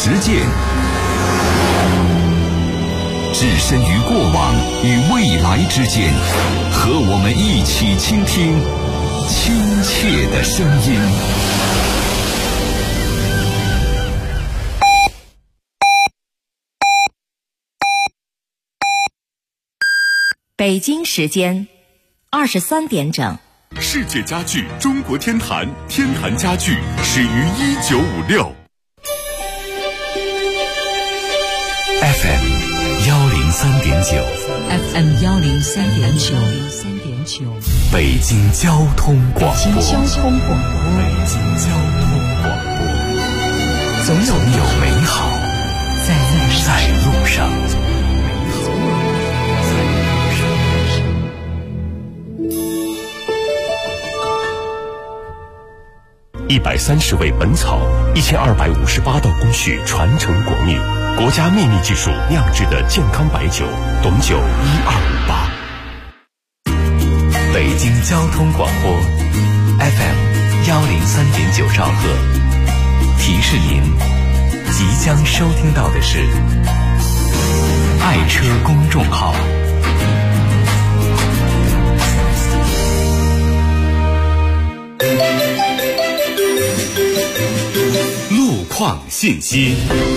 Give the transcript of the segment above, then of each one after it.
实践，置身于过往与未来之间，和我们一起倾听亲切的声音。 北京时间23点整。 世界家具中国天坛，天坛家具始于1956。 FM 103.9 FM 103.9 北京交通广播。 北京交通广播。 总有美好在路上。 130味本草，1258道工序传承国秘，国家秘密技术酿制的健康白酒，董酒1258。 北京交通广播 FM 103.9兆赫，提示您即将收听到的是爱车公众号。 路况信息。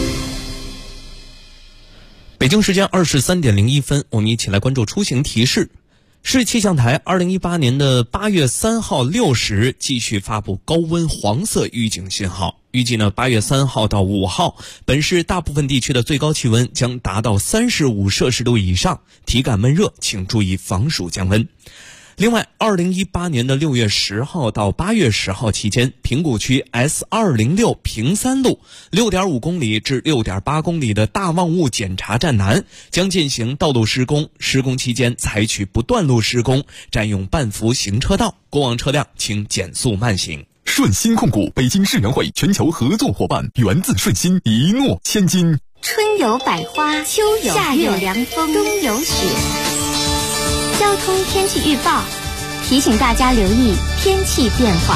北京时间23点01分，我们一起来关注出行提示。市气象台2018年的8月3号6时继续发布高温黄色预警信号，预计呢8月3号到5号，本市大部分地区的最高气温将达到35摄氏度以上，体感闷热，请注意防暑降温。另外，2018年的6月10号到8月10号期间，平谷区 S206 平三路 6.5 公里至 6.8 公里的大望雾检查站南将进行道路施工，施工期间采取不断路施工，占用半幅行车道，过往车辆请减速慢行。 顺鑫控股北京世园会全球合作伙伴，源自顺鑫，一诺千金。 春有百花，秋有夏有凉风，冬有雪。交通天气预报提醒大家留意天气变化。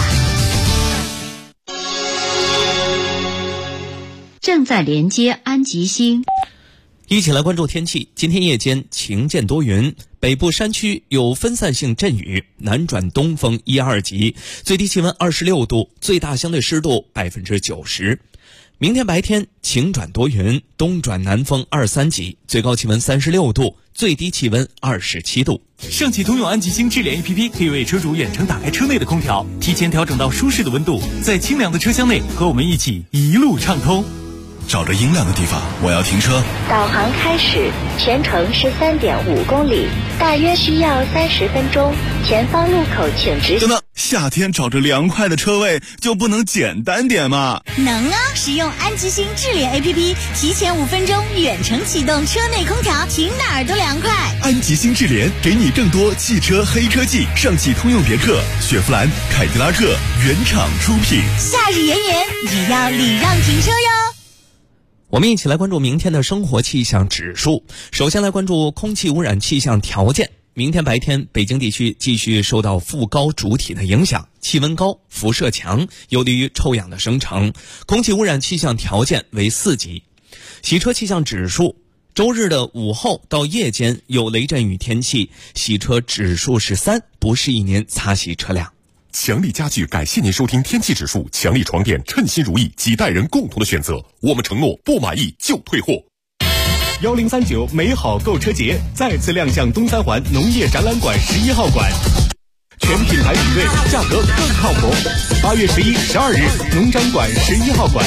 正在连接安吉星。 一起来关注天气。今天夜间晴见多云，北部山区有分散性阵雨，南转东风1、2级，最低气温26度，最大相对湿度90%。明天白天晴转多云，东转南风2、3级，最高气温36度，最低气温27度。 上汽通用安吉星智联 APP 可以为车主远程打开车内的空调，提前调整到舒适的温度，在清凉的车厢内和我们一起一路畅通。 找着阴凉的地方，我要停车。 导航开始，全程是3.5公里，大约需要30分钟。前方路口请直行。 等等，夏天找着凉快的车位就不能简单点吗？ 能啊！使用安吉星智联 APP， 提前5分钟远程启动车内空调，停哪儿都凉快。 安吉星智联给你更多汽车黑科技，上汽通用别克、雪佛兰、凯迪拉克原厂出品。 夏日炎炎，也要礼让停车哟。 我们一起来关注明天的生活气象指数。首先来关注空气污染气象条件。明天白天，北京地区继续受到副高主体的影响，气温高，辐射强，有利于臭氧的生成，空气污染气象条件为4级。洗车气象指数，周日的午后到夜间有雷阵雨天气，洗车指数是3，不适宜您擦洗车辆。 强力家具感谢您收听天气指数，强力床垫称心如意，几代人共同的选择，我们承诺不满意就退货。 1039美好购车节再次亮相东三环农业展览馆11号馆，全品牌比对，价格更靠谱。8月11、12日，农展馆11号馆。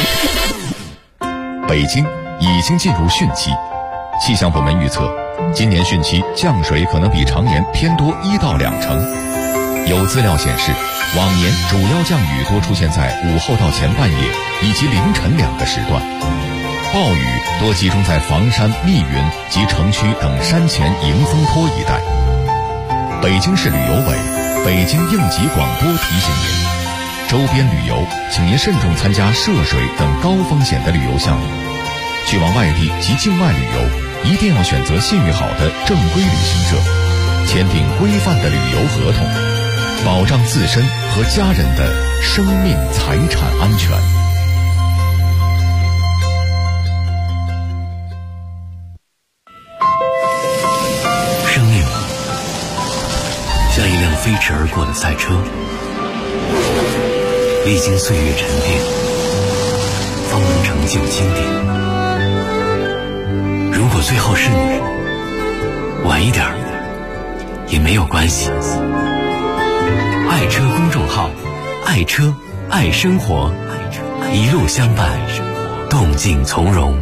北京已经进入汛期，气象部门预测，今年汛期降水可能比常年偏多1到2成。有资料显示，往年主要降雨多出现在午后到前半夜以及凌晨2个时段，暴雨多集中在房山、密云及城区等山前迎风坡一带。北京市旅游委、北京应急广播提醒您，周边旅游请您慎重参加涉水等高风险的旅游项目，去往外地及境外旅游一定要选择信誉好的正规旅行社，签订规范的旅游合同，保障自身和家人的生命财产安全。 过的赛车，历经岁月沉淀，方能成就经典。如果最后是你，晚一点也没有关系。爱车公众号，爱车爱生活，一路相伴，动静从容。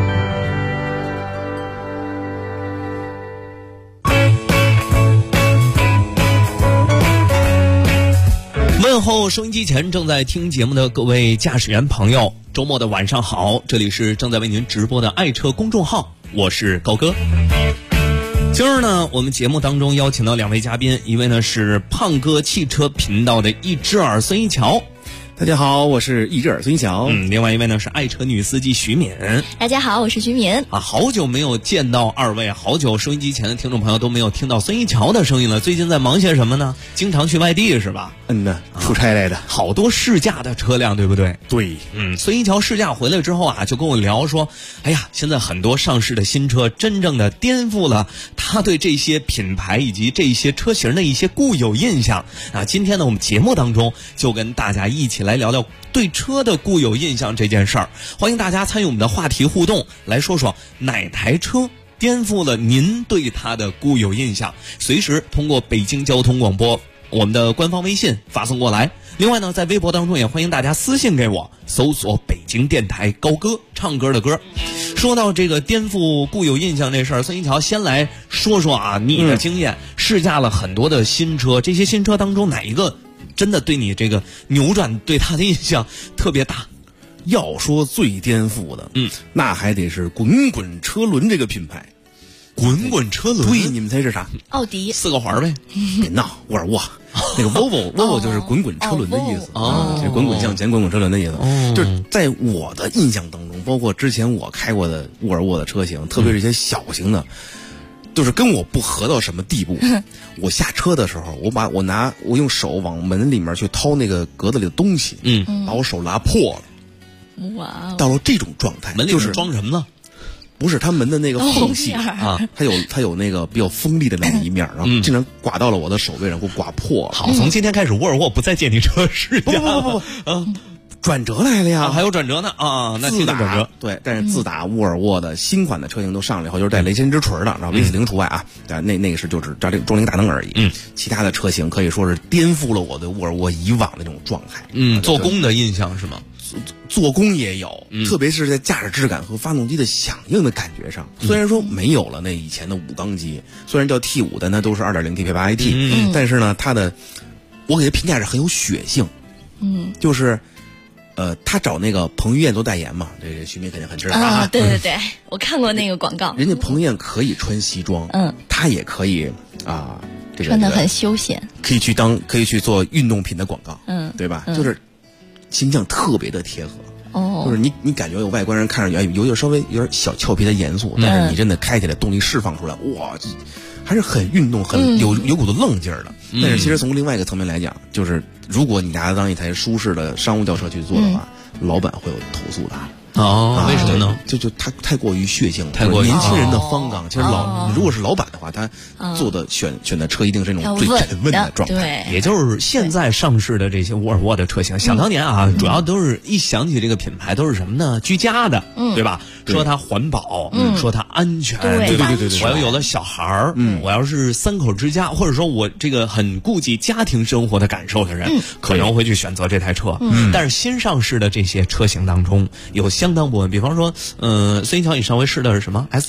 问候收音机前正在听节目的各位驾驶员朋友，周末的晚上好，这里是正在为您直播的爱车公众号，我是高哥。今儿呢，我们节目当中邀请到两位嘉宾，一位呢是胖哥汽车频道的一只耳孙一桥。 大家好，我是一只耳孙一桥。 另外一位呢是爱车女司机徐敏。 大家好，我是徐敏。 好久没有见到二位，好久收音机前的听众朋友都没有听到孙一桥的声音了。最近在忙些什么呢？经常去外地是吧？ 出差来的， 好多试驾的车辆，对不对？ 对。 孙一桥试驾回来之后啊，就跟我聊说，哎呀，现在很多上市的新车真正的颠覆了他对这些品牌以及这些车型的一些固有印象啊。今天呢，我们节目当中就跟大家一起来聊聊对车的固有印象这件事儿。欢迎大家参与我们的话题互动，来说说哪台车颠覆了您对它的固有印象。随时通过北京交通广播我们的官方微信发送过来。另外呢，在微博当中也欢迎大家私信给我，搜索北京电台高歌，唱歌的歌。说到这个颠覆固有印象这事儿，孙一桥先来说说啊，你的经验，试驾了很多的新车，这些新车当中哪一个真的对你这个扭转对他的印象特别大？ 要说最颠覆的，那还得是滚滚车轮这个品牌。 滚滚车轮， 对，你们猜是啥？ 奥迪 4个环呗。 别闹，沃尔沃，那个 Volvo 就是滚滚车轮的意思就是滚滚向前，滚滚车轮的意思。就是在我的印象当中，包括之前我开过的沃尔沃的车型，特别是一些小型的，就是跟我不合到什么地步。我下车的时候，我用手往门里面去掏那个格子里的东西，把我手拉破了。 哇！ 到了这种状态， 门里面装什么呢？ 不是，它门的那个缝隙啊，它有那个比较锋利的那一面，然后竟然刮到了我的手背上，给我刮破了。 好，从今天开始，沃尔沃不再借你车试驾。 不，转折来了呀， 还有转折呢啊！那自打转折对，但是自打沃尔沃的新款的车型都上来以后，就是带雷神之锤的，然后 V40 除外啊，那个是就是装了一个大灯而已。其他的车型可以说是颠覆了我对沃尔沃以往的那种状态。 做工的印象是吗？ 做工也有，特别是在驾驶质感和发动机的响应的感觉上，虽然说没有了那以前的5缸机，虽然叫 T5，但它都是 2.0T 配 8AT，但是呢，我给它评价是很有血性。就是他找那个彭于晏做代言嘛，这徐敏肯定很知道啊。 对，我看过那个广告。 人家彭于晏可以穿西装，他也可以啊，这个穿得很休闲， 可以去做运动品的广告，对吧？就是形象特别的贴合。就是你感觉有外观人看着有点稍微有点小俏皮的严肃，但是你真的开起来动力释放出来，哇，还是很运动，很有股子愣劲儿的。但是其实从另外一个层面来讲，就是如果你拿它当一台舒适的商务轿车去做的话，老板会有投诉的。 为什么呢？ 就它太过于血性， 太过于年轻人的方刚。其实如果是老板的话，他做的选的车一定是那种最沉稳的状态。 也就是现在上市的这些沃尔沃的车型，想当年啊，主要都是一想起这个品牌都是什么呢？居家的，对吧？说它环保，说它安全， 对。 我要有了小孩儿，我要是3口之家，或者说我这个很顾及家庭生活的感受的人，可能会去选择这台车。但是新上市的这些车型当中，有相当部分，比方说，孙一桥，你上回试的是什么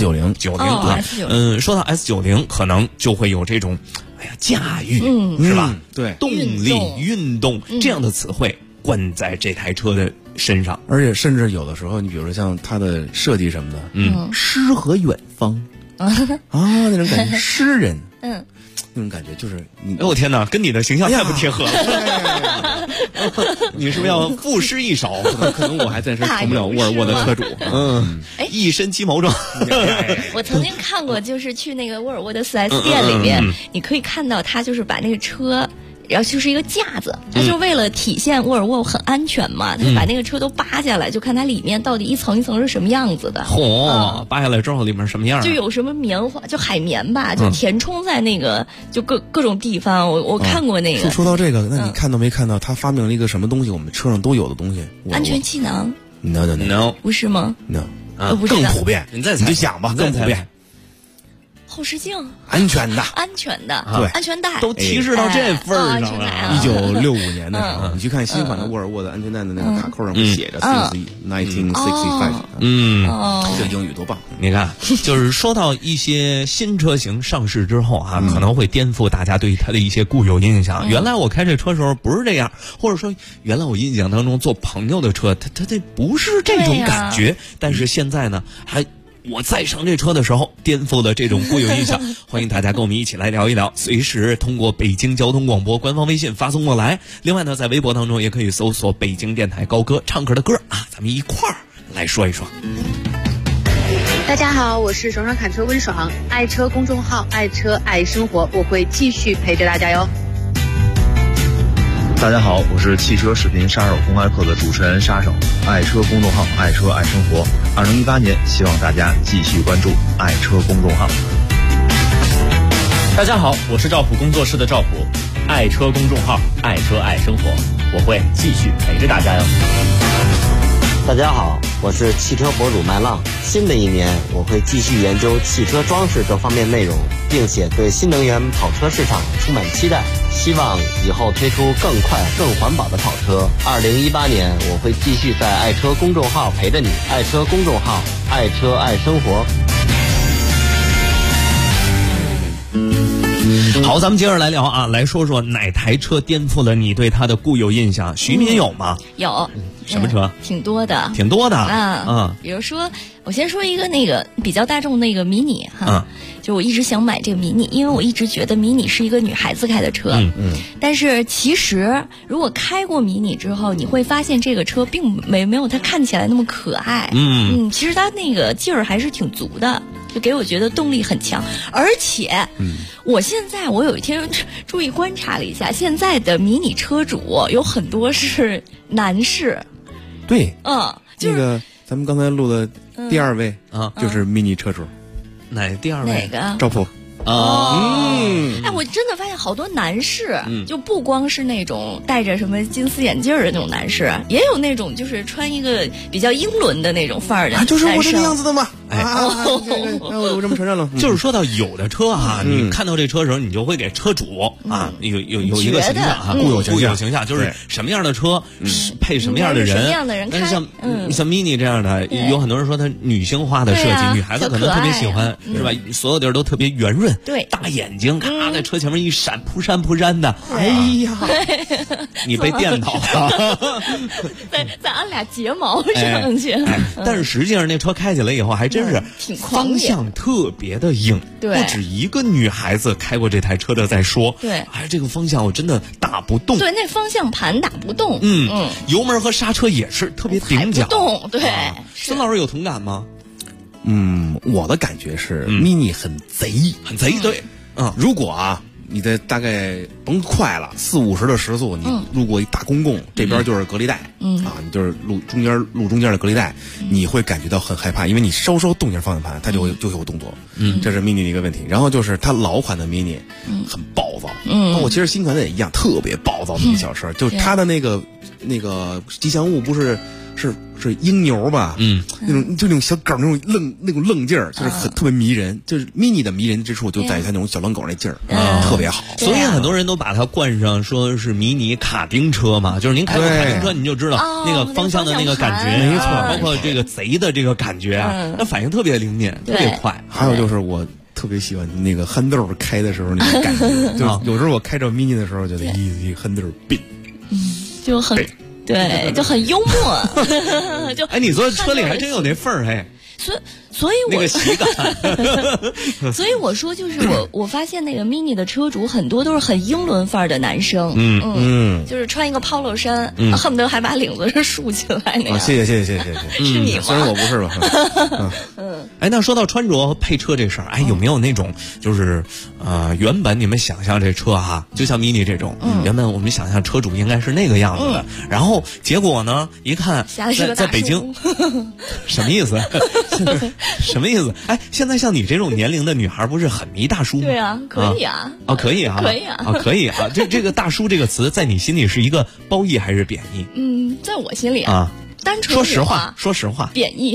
S90？S90，说到 S90，可能就会有这种，驾驭是吧？ 对， 动力、运动这样的词汇灌在这台车的身上， 而且甚至有的时候，你比如说像它的设计什么的，诗和远方那种感觉，诗人，那种感觉就是你， 我天哪，跟你的形象太不贴合了。你是不是要赋诗一首？ 可能我还暂时成不了沃尔沃的车主。 一身鸡毛状。 我曾经看过，就是去那个沃尔沃的4S 店里面，你可以看到他就是把那个车然后就是一个架子，它就是为了体现沃尔沃很安全嘛，它就把那个车都扒下来，就看它里面到底一层一层是什么样子的。 扒下来之后里面什么样？ 就有什么棉花，就海绵吧，就填充在那个就各种地方。我看过那个。 说到这个，那你看到没看到？他发明了一个什么东西？我们车上都有的东西。 安全气囊。 No， 不是吗 ？No， 不是更普遍。你就想吧，更普遍。 后视镜， 安全的， 对， 安全带都提示到这份儿上了。 1965年的时候，你去看新款的沃尔沃的安全带的那个卡扣上会写着 1965，这英语多棒！ 你看，就是说到一些新车型上市之后啊，可能会颠覆大家对它的一些固有印象。原来我开这车时候不是这样，或者说原来我印象当中坐朋友的车，它这不是这种感觉。但是现在呢，我再上这车的时候，颠覆了这种固有印象。欢迎大家跟我们一起来聊一聊，随时通过北京交通广播官方微信发送过来。另外呢，在微博当中也可以搜索北京电台高歌唱歌的歌啊，咱们一块儿来说一说。 大家好，我是爽爽侃车温爽，爱车公众号，爱车爱生活，我会继续陪着大家哟。 大家好，我是汽车视频杀手公开课的主持人杀手，爱车公众号，爱车爱生活。2018年，希望大家继续关注爱车公众号。 大家好，我是赵普工作室的赵普，爱车公众号，爱车爱生活，我会继续陪着大家哟。 大家好，我是汽车博主麦浪。新的一年，我会继续研究汽车装饰这方面内容，并且对新能源跑车市场充满期待。希望以后推出更快、更环保的跑车。2018年，我会继续在爱车公众号陪着你。爱车公众号，爱车爱生活。 好，咱们接着来聊啊，来说说哪台车颠覆了你对它的固有印象？徐敏有吗？ 有。 什么车？ 挺多的。比如说，我先说一个那个比较大众那个迷你哈，就我一直想买这个迷你，因为我一直觉得迷你是一个女孩子开的车。但是其实如果开过迷你之后，你会发现这个车并没有它看起来那么可爱。其实它那个劲儿还是挺足的。就给我觉得动力很强，而且，我有一天注意观察了一下，现在的迷你车主有很多是男士。 对， 就是那个咱们刚才录的第二位就是迷你车主。 哪第二位？ 哪个？ 赵普。 我真的发现好多男士，就不光是那种戴着什么金丝眼镜的那种男士，也有那种就是穿一个比较英伦的那种范儿的男生。 就是我这个样子的嘛。我这么承认了。 就是说到有的车啊，你看到这车的时候，你就会给车主有一个形象啊，固有形象，就是什么样的车配什么样的人。 什么样的人开？ 但是像 mini 这样的，有很多人说它女性化的设计，女孩子可能特别喜欢，是吧？所有地儿都特别圆润。 对， 大眼睛，咔在车前面一闪，扑闪的。 哎呀， 你被电到了。 再安俩睫毛上去。 但是实际上那车开起来以后，还真是挺狂野， 方向特别的硬。 对， 不止一个女孩子开过这台车的在说。 对， 这个方向我真的打不动。 对，那方向盘打不动。 油门和刹车也是特别顶脚。 不动。对， 孙老师有同感吗？ 我的感觉是 mini 很贼， 对。 如果你的大概甭快了40-50的时速，你路过一大公共，这边就是隔离带，你就是路中间的隔离带，你会感觉到很害怕，因为你稍动一下方向盘，它就会有动作。这是 mini 的一个问题。然后就是它老款的 mini 很暴躁，包括其实新款的也一样，特别暴躁的一个小车。就是它的那个吉祥物不是鹰牛吧？那种小狗那种愣劲儿，就是特别迷人。就是 mini 的迷人之处就在于它那种小狼狗那劲儿，特别好。 所以很多人都把它冠上说是迷你卡丁车嘛，就是您开过卡丁车，你就知道那个方向的那个感觉， 没错， 包括这个贼的这个感觉啊，那反应特别灵敏，特别快。 还有就是我特别喜欢那个憨豆开的时候那个感觉，就有时候我开着 mini 的时候觉得一憨豆病， 就很。对，就很幽默，就你坐车里还真有那份儿所以我那个喜感， 所以我说就是我发现那个 mini 的车主很多都是很英伦范儿的男生，就是穿一个 polo 衫，恨不得还把领子是竖起来那样。 谢谢， 是你吗？ 虽然我不是吧。 哎，那说到穿着和配车这事儿，哎，有没有那种就是原本你们想象这车哈，就像 mini 这种，原本我们想象车主应该是那个样子的，然后结果呢，一看在北京，什么意思？什么意思？哎，现在像你这种年龄的女孩，不是很迷大叔吗？ 对啊，可以啊。 可以啊， 可以啊， 可以啊。这个大叔这个词，在你心里是一个褒义还是贬义？ 在我心里啊。单纯说实话， 贬义。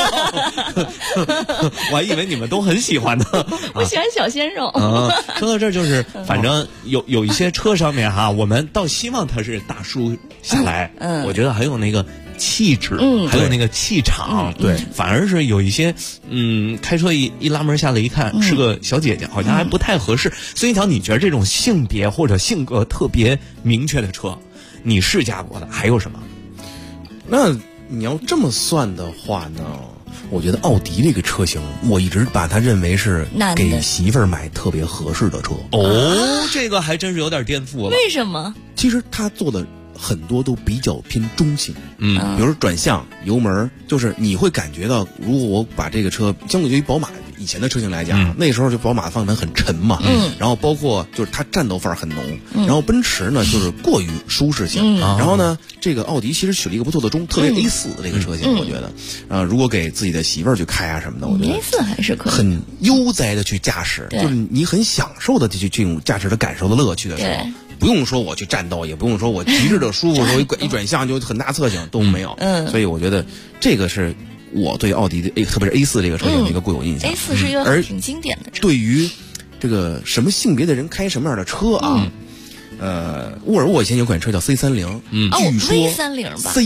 我还以为你们都很喜欢呢。 我喜欢小鲜肉。 说到这儿，就是反正有一些车上面哈，我们倒希望他是大叔下来，我觉得很有那个气质，还有那个气场，对，反而是有一些开车一拉门下来一看是个小姐姐，好像还不太合适。孙一桥，你觉得这种性别或者性格特别明确的车，你试驾过的还有什么？ 那你要这么算的话呢，我觉得奥迪这个车型，我一直把它认为是给媳妇儿买特别合适的车。 这个还真是有点颠覆了。 为什么？ 其实它做的很多都比较偏中性，比如说转向、油门，就是你会感觉到，如果我把这个车相对于宝马以前的车型来讲，那时候就宝马方向盘很沉嘛，然后包括就是它战斗范儿很浓，然后奔驰呢就是过于舒适性，然后呢这个奥迪其实取了一个不错的中，特别 A4 的这个车型，我觉得，如果给自己的媳妇儿去开啊什么的，我觉得 A4 还是可以， 很悠哉的去驾驶，就是你很享受的去这种驾驶的感受的乐趣的时候。不用说我去战斗，也不用说我极致的舒服，说一转向就很大侧倾都没有。所以我觉得这个是我对奥迪的特别是 A4 这个车型的一个固有印象。 A4 是一个挺经典的车。 对于这个什么性别的人开什么样的车啊？沃尔沃以前有款车叫 C30，据说 V30吧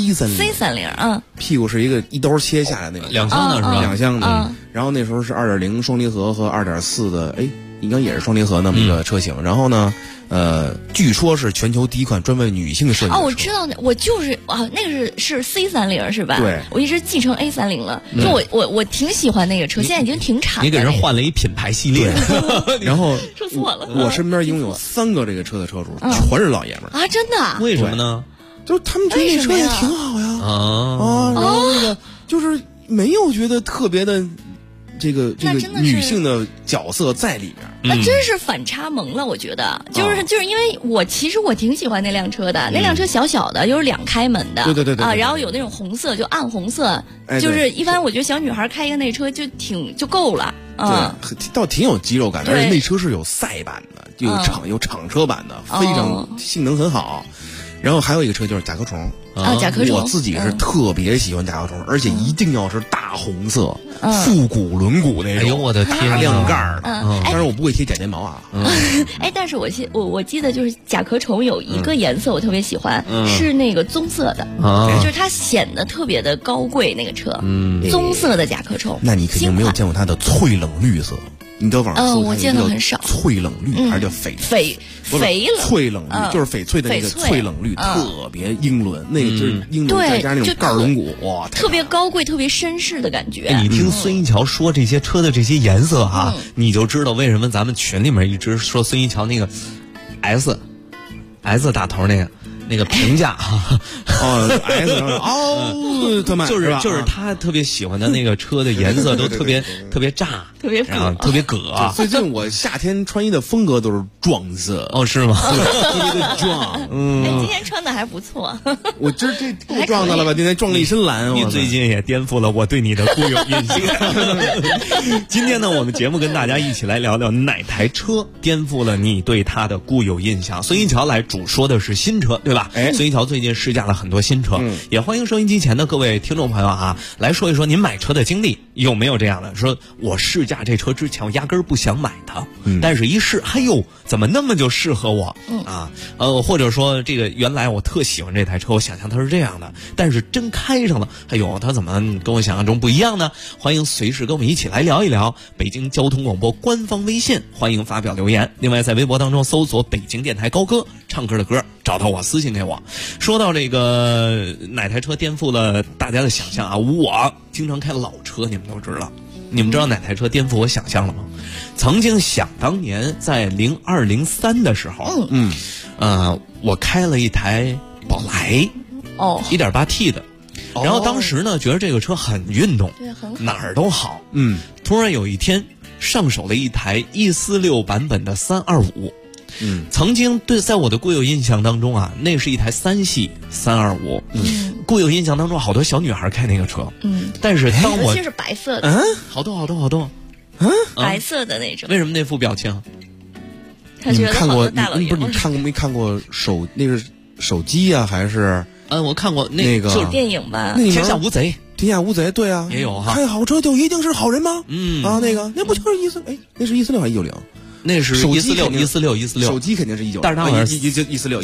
C30， 屁股是一刀切下来那种 2厢的是吧 ？2厢的，然后那时候是2.0双离合和2.4的，应该也是双离合那么一个车型。然后呢，据说是全球第一款专为女性设计的车。 我知道，我就是那个是 C30 是吧？ 对， 我一直继承 A30了。就我挺喜欢那个车，现在已经停产了。 你给人换了一品牌系列， 然后说错了。 我身边拥有3个这个车的车主，全是老爷们儿啊！真的？ 为什么呢？ 就是他们觉得这车也挺好呀，然后那个就是没有觉得特别的。这个女性的角色在里面， 那真是反差萌了。我觉得就是因为我其实挺喜欢那辆车的，那辆车小小的，又是2开门的， 对然后有那种红色，就暗红色，就是一般我觉得小女孩开一个那车就够了， 对，倒挺有肌肉感的，而且那车是有赛版的，有厂车版的，非常性能很好。然后还有一个车就是甲壳虫甲壳虫， 我自己是特别喜欢甲壳虫，而且一定要是大红色，复古轮毂那种。 哎呦我的天， 大亮盖儿。当然我不会贴假睫毛啊。 但是我记得就是甲壳虫有一个颜色我特别喜欢，是那个棕色的，就是它显得特别的高贵那个车。棕色的甲壳虫。 那你肯定没有见过它的翠冷绿色。你到网上搜， 我见的很少。 翠冷绿还是叫翡冷？ 翠冷绿就是翡翠的那个翠冷绿，特别英伦，那个就是英伦再加那种盖轮毂，哇， 特别高贵、特别绅士的感觉。 你听孙一桥说这些车的这些颜色啊，你就知道为什么咱们群里面一直说孙一桥那个 S 打头那个评价就是他特别喜欢的那个车的颜色都特别炸， 特别葛。 最近我夏天穿衣的风格都是撞色。 是吗？ 特别的撞。 今天穿的还不错。 我这够撞的了吧？今天撞了一身蓝。 你最近也颠覆了我对你的固有印象。今天呢，我们节目跟大家一起来聊聊哪台车颠覆了你对它的固有印象。孙一桥来主说的是新车，对吧？孙一桥最近试驾了很多新车，也欢迎收音机前的各位听众朋友啊，来说一说您买车的经历，有没有这样的？说我试驾这车之前，我压根儿不想买它，但是一试，哎呦，怎么那么就适合我或者说这个原来我特喜欢这台车，我想象它是这样的，但是真开上了，哎呦，它怎么跟我想象中不一样呢？欢迎随时跟我们一起来聊一聊。北京交通广播官方微信，欢迎发表留言。另外在微博当中搜索北京电台高歌，唱歌的歌，找到我私信给我。说到这个哪台车颠覆了大家的想象啊，我经常开老车，你们都知道。你们知道哪台车颠覆我想象了吗？曾经想当年在02、03的时候，我开了一台宝来，1.8T 的， 然后当时呢，觉得这个车很运动， 对，很好， 哪儿都好。突然有一天上手了一台146版本的325。曾经在我的固有印象当中啊，那是一台3系325。固有印象当中好多小女孩开那个车。但是当我尤其是白色的， 好多。 白色的那种。 为什么那副表情？ 他觉得好多大老爷们。 不是你没看过那是手机啊还是？ 我看过那个就是电影吧， 天下无贼。 天下无贼，对啊， 也有哈。 开好车就一定是好人吗？那不就是那是146还是160？ 那是146， 手机肯定是196， 但是它好像是 146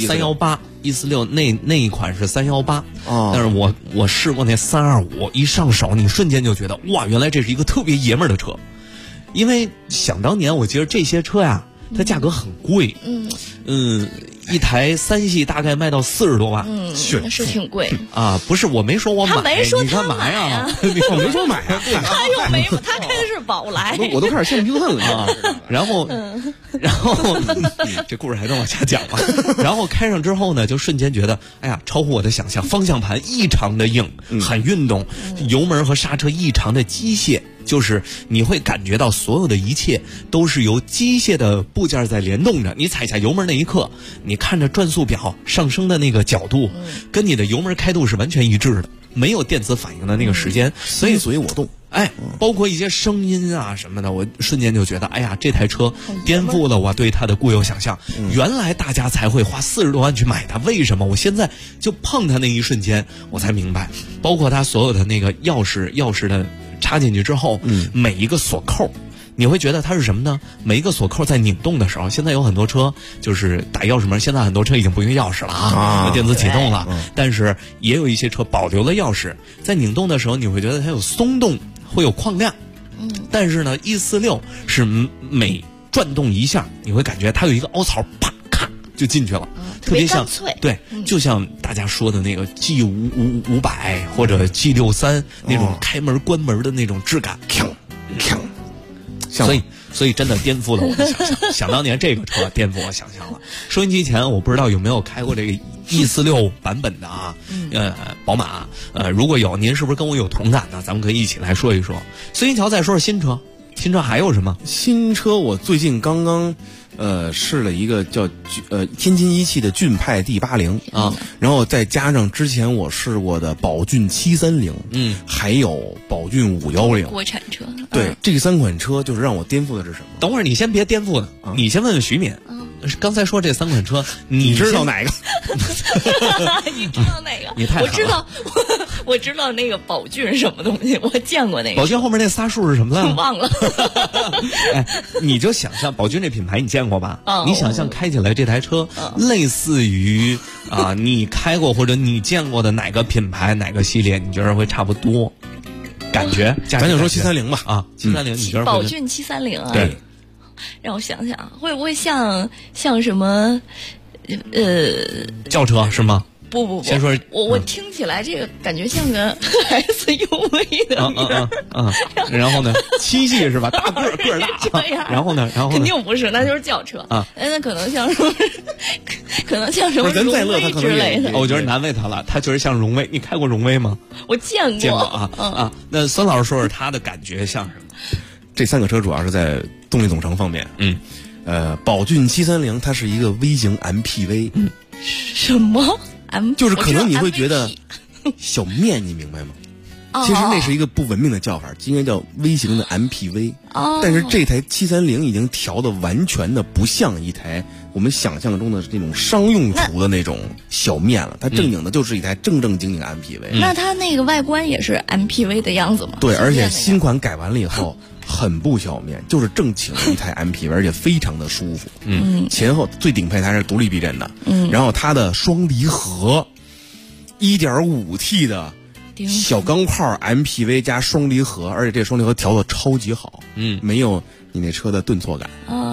318，146那一款是318。但是我试过那325，一上手你瞬间就觉得哇，原来这是一个特别爷们儿的车。因为想当年我记得这些车呀，它价格很贵。一台3系大概卖到40多万， 是挺贵啊！不是，我没说我买， 他没说你干嘛呀？ 我没说买呀， 他又没有，他开的是宝来， 我都开始羡慕恨了啊！然后这故事还能往下讲吗？然后开上之后呢，就瞬间觉得，哎呀，超乎我的想象，方向盘异常的硬，很运动，油门和刹车异常的机械。就是你会感觉到所有的一切都是由机械的部件在联动着。你踩下油门那一刻，你看着转速表上升的那个角度，跟你的油门开度是完全一致的，没有电子反应的那个时间， 随我动。 包括一些声音啊什么的，我瞬间就觉得，哎呀，这台车颠覆了我对它的固有想象。原来大家才会花40多万去买它，为什么？我现在就碰它那一瞬间，我才明白。包括它所有的那个钥匙的插进去之后，每一个锁扣，你会觉得它是什么呢？每一个锁扣在拧动的时候，现在有很多车就是打钥匙门，现在很多车已经不用钥匙了有电子启动了，但是也有一些车保留了钥匙，在拧动的时候，你会觉得它有松动，会有框亮。但是呢，146是每转动一下，你会感觉它有一个凹槽，啪咔就进去了，特别像对，就像大家说的那个 G500或者 G63那种开门关门的那种质感，所以真的颠覆了我的想象。想当年这个车颠覆我想象了。收音机前我不知道有没有开过这个146版本的啊，宝马，如果有，您是不是跟我有同感呢？咱们可以一起来说一说。孙一桥再说说新车还有什么？ 新车我最近刚刚试了一个叫天津一汽的骏派 D80啊，然后再加上之前我试过的宝骏730，还有宝骏510， 国产车。 对，这3款车就是让我颠覆的是什么？ 等会儿你先别颠覆呢，你先问问徐敏。刚才说这3款车，你知道哪个？ 你知道哪个？ 你太我知道那个宝骏是什么东西，我见过那个。 宝骏后面那仨数是什么来着？ 忘了。 你就想象宝骏这品牌，你见过吧？你想象开起来这台车，类似于你开过或者你见过的哪个品牌哪个系列，你觉得会差不多？感觉咱就说730吧 ，730，你觉得宝骏730啊？ 对。 让我想想，会不会像什么轿车是吗？ 不， 先说我听起来这个感觉像个 SUV 的名儿。 然后呢？7系是吧？大个儿大。然后呢？ 肯定不是，那就是轿车啊。那可能像什么？可能像什么荣威之类的。 我觉得难为他了，他觉得像荣威。你开过荣威吗？ 我见过啊。那孙老师说说他的感觉像什么？ 这3个车主要是在动力总成方面。宝骏730它是一个微型 MPV。 什么？ 就是可能你会觉得小面，你明白吗？其实那是一个不文明的叫法，应该叫微型的 MPV。但是这台730已经调的完全的不像一台我们想象中的那种商用途的那种小面了，它正经的就是一台正经的 MPV。 那它那个外观也是 MPV 的样子吗？ 对，而且新款改完了以后很不小面，就是正经的一台 MPV， 而且非常的舒服。前后最顶配它是独立避震的。然后它的双离合 1.5T 的小钢炮 MPV 加双离合，而且这双离合调的超级好。没有你那车的顿挫感。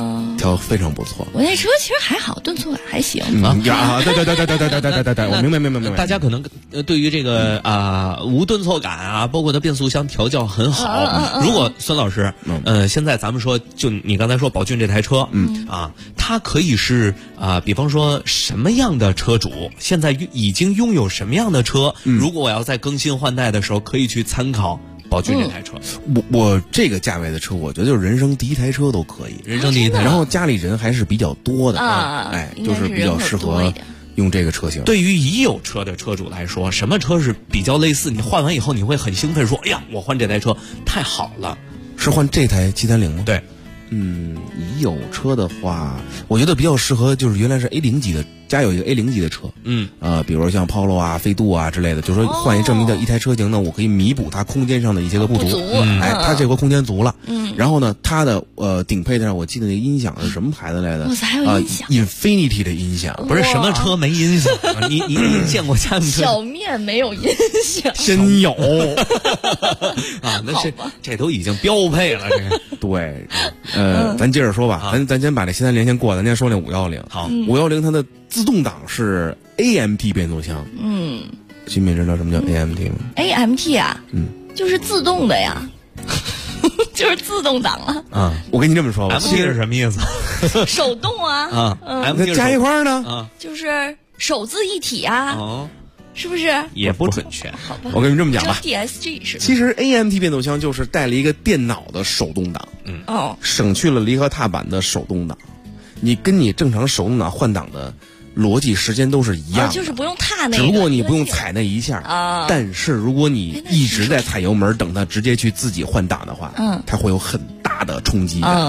调非常不错。 我那车其实还好，顿挫感还行啊。对，我明白。 大家可能对于这个无顿挫感啊，包括它变速箱调教很好。如果孙老师，现在咱们说，就你刚才说宝骏这台车，它可以是比方说什么样的车主现在已经拥有什么样的车，如果我要在更新换代的时候，可以去参考宝骏这台车。 我这个价位的车，我觉得就是人生第一台车都可以， 人生第一台， 然后家里人还是比较多的就是比较适合用这个车型。 对于已有车的车主来说，什么车是比较类似？你换完以后你会很兴奋，说：“哎呀，我换这台车太好了。” 是换这台730吗？ 对， 已有车的话，我觉得比较适合，就是原来是 A0级的，家有一个 A0级的车，比如说像 Polo 啊、飞度啊之类的，就是说换这么一台车型呢，我可以弥补它空间上的一些个不足。它这回空间足了。然后呢，它的顶配上，我记得那个音响是什么牌子来的？ 还有音响 ，Infinity 的音响， 不是什么车没音响？你见过家用车？ 小面没有音响， 真有那这都已经标配了。这个对，咱接着说吧，咱先把这730先过，咱先说那510。 好 ，510它的自动挡是 AMT 变速箱。新民知道什么叫 AMT 吗 ？AMT 啊，就是自动的呀。就是自动挡啊！ 我跟你这么说吧 ，MT 是什么意思？ 手动啊 ！MT 加一块呢？ 就是手自一体啊！是不是？ 也不准确。 好吧， 我跟你这么讲吧 ，DSG 是。 其实 AMT 变速箱就是带了一个电脑的手动挡，省去了离合踏板的手动挡。你跟你正常手动挡换挡的逻辑时间都是一样的， 就是不用踏那个， 只不过你不用踩那一下但是如果你一直在踩油门，等它直接去自己换挡的话，它会有很大的冲击感。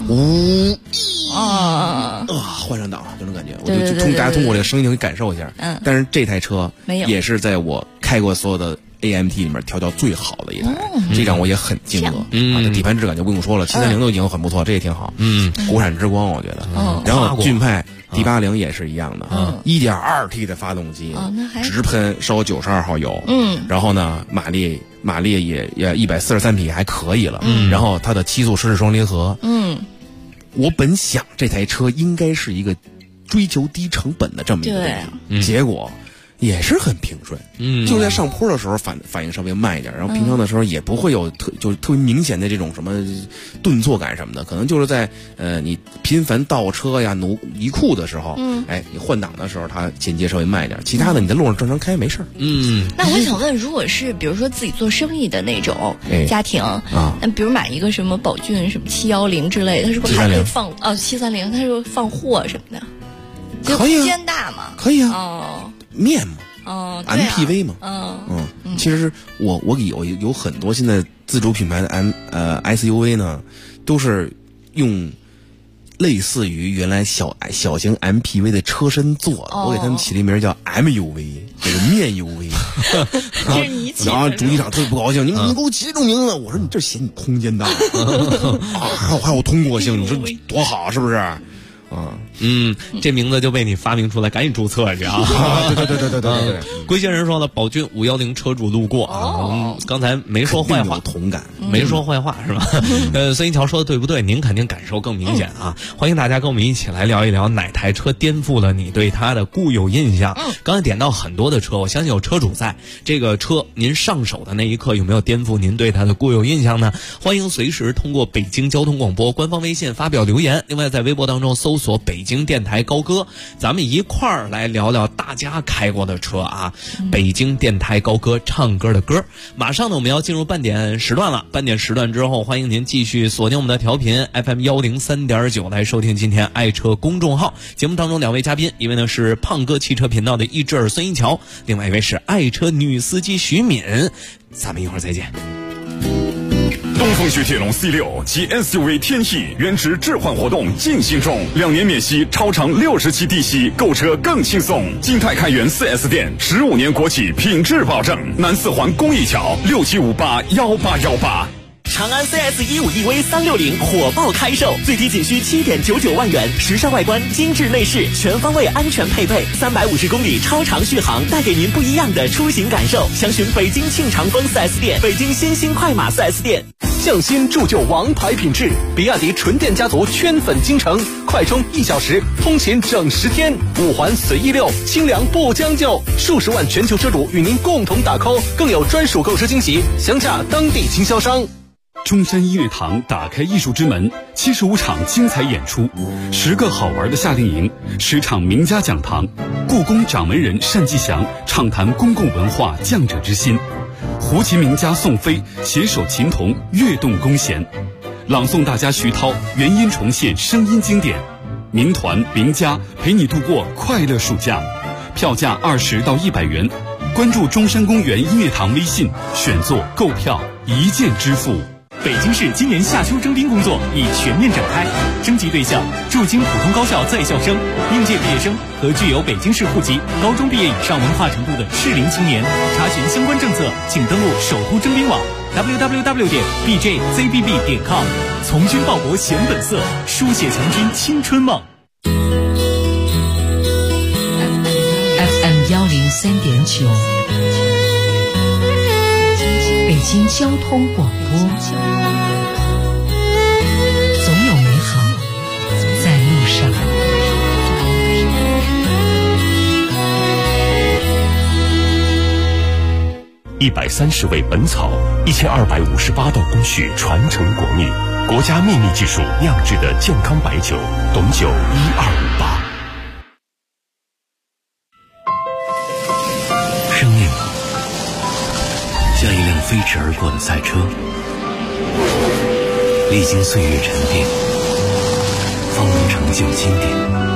换上挡这种感觉，我就大家通过这个声音会感受一下。但是这台车也是在我开过所有的 AMT 里面调教最好的一台，这让我也很惊愕。底盘质感就不用说了，730都已经很不错，这也挺好。国产之光我觉得。然后骏派D80也是一样的，1.2T 的发动机，直喷烧92号油，然后呢马力也143匹还可以了，然后它的7速湿式双离合，我本想这台车应该是一个追求低成本的这么一个东西，结果也是很平顺，就在上坡的时候反应稍微慢一点，然后平常的时候也不会有特别明显的这种什么顿挫感什么的，可能就是在你频繁倒车呀、移库的时候，你换挡的时候它衔接稍微慢一点，其他的你在路上正常开没事儿。 那我想问，如果是比如说自己做生意的那种家庭比如买一个什么宝骏什么710之类的，它是不是还可以放730？它是不是放货什么的？ 可以啊， 空间大嘛？ 可以啊。面嘛，MPV 嘛，其实我有很多现在自主品牌的SUV 呢，都是用类似于原来小型 MPV 的车身做的，我给他们起了一名叫 MUV， 这个面 UV。然后主机厂特别不高兴，你给我起这种名字，我说你这嫌你空间大还有通过性，你说多好是不是？ 这名字就被你发明出来，赶紧注册去啊！ 对。 龟先生说了，宝骏510车主路过刚才没说坏话， 同感， 没说坏话是吧？孙一桥说的对不对？您肯定感受更明显啊！欢迎大家跟我们一起来聊一聊哪台车颠覆了你对它的固有印象。刚才点到很多的车，我相信有车主在这个车您上手的那一刻有没有颠覆您对它的固有印象呢？欢迎随时通过北京交通广播官方微信发表留言，另外在微博当中搜索北京电台高歌，咱们一块儿来聊聊大家开过的车啊！北京电台高歌唱歌的歌。马上呢，我们要进入半点时段了。半点时段之后，欢迎您继续锁定我们的调频 FM 103.9来收听今天爱车公众号节目当中两位嘉宾，一位呢是胖哥汽车频道的一志孙一桥，另外一位是爱车女司机徐敏。咱们一会儿再见。 东风雪铁龙 C6 及 SUV 天翼原值置换活动进行中，2年免息，超长60期低息，购车更轻松。金泰开元 4S 店，15年国企品质保证。南四环公益桥67581818。 长安 CS15EV 360火爆开售，最低仅需7.99万元，时尚外观，精致内饰，全方位安全配备，350公里超长续航，带给您不一样的出行感受。详询北京庆长丰 4S 店、北京新兴快马 4S 店。 匠心铸就王牌品质，比亚迪纯电家族圈粉精诚，快充1小时，通勤整10天，5环随意溜，清凉不将就，数十万全球车主与您共同打 call， 更有专属购车惊喜，详洽当地经销商。 中山音乐堂打开艺术之门，75场精彩演出，10个好玩的夏令营，10场名家讲堂，故宫掌门人单霁翔畅谈公共文化匠者之心，胡琴名家宋飞携手琴童跃动弓弦，朗诵大家徐涛原音重现声音经典，名团名家陪你度过快乐暑假，票价20到100元，关注中山公园音乐堂微信，选座购票一键支付。 北京市今年夏秋征兵工作已全面展开，征集对象驻京普通高校在校生、应届毕业生和具有北京市户籍、高中毕业以上文化程度的适龄青年。查询相关政策，请登录首都征兵网 www.bjzbb.com， 从军报国显本色，书写强军青春梦。 FM 103.9，北京交通广播，总有美好在路上。 130味本草，1258道工序传承国秘，国家秘密技术酿制的健康白酒，董酒1258。 生命像一辆飞驰而过的赛车，历经岁月沉淀，方能成就经典。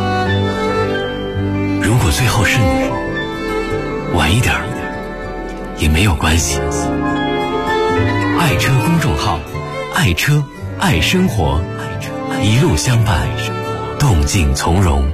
如果最后是你，晚一点也没有关系。爱车公众号，爱车爱生活，一路相伴，动静从容。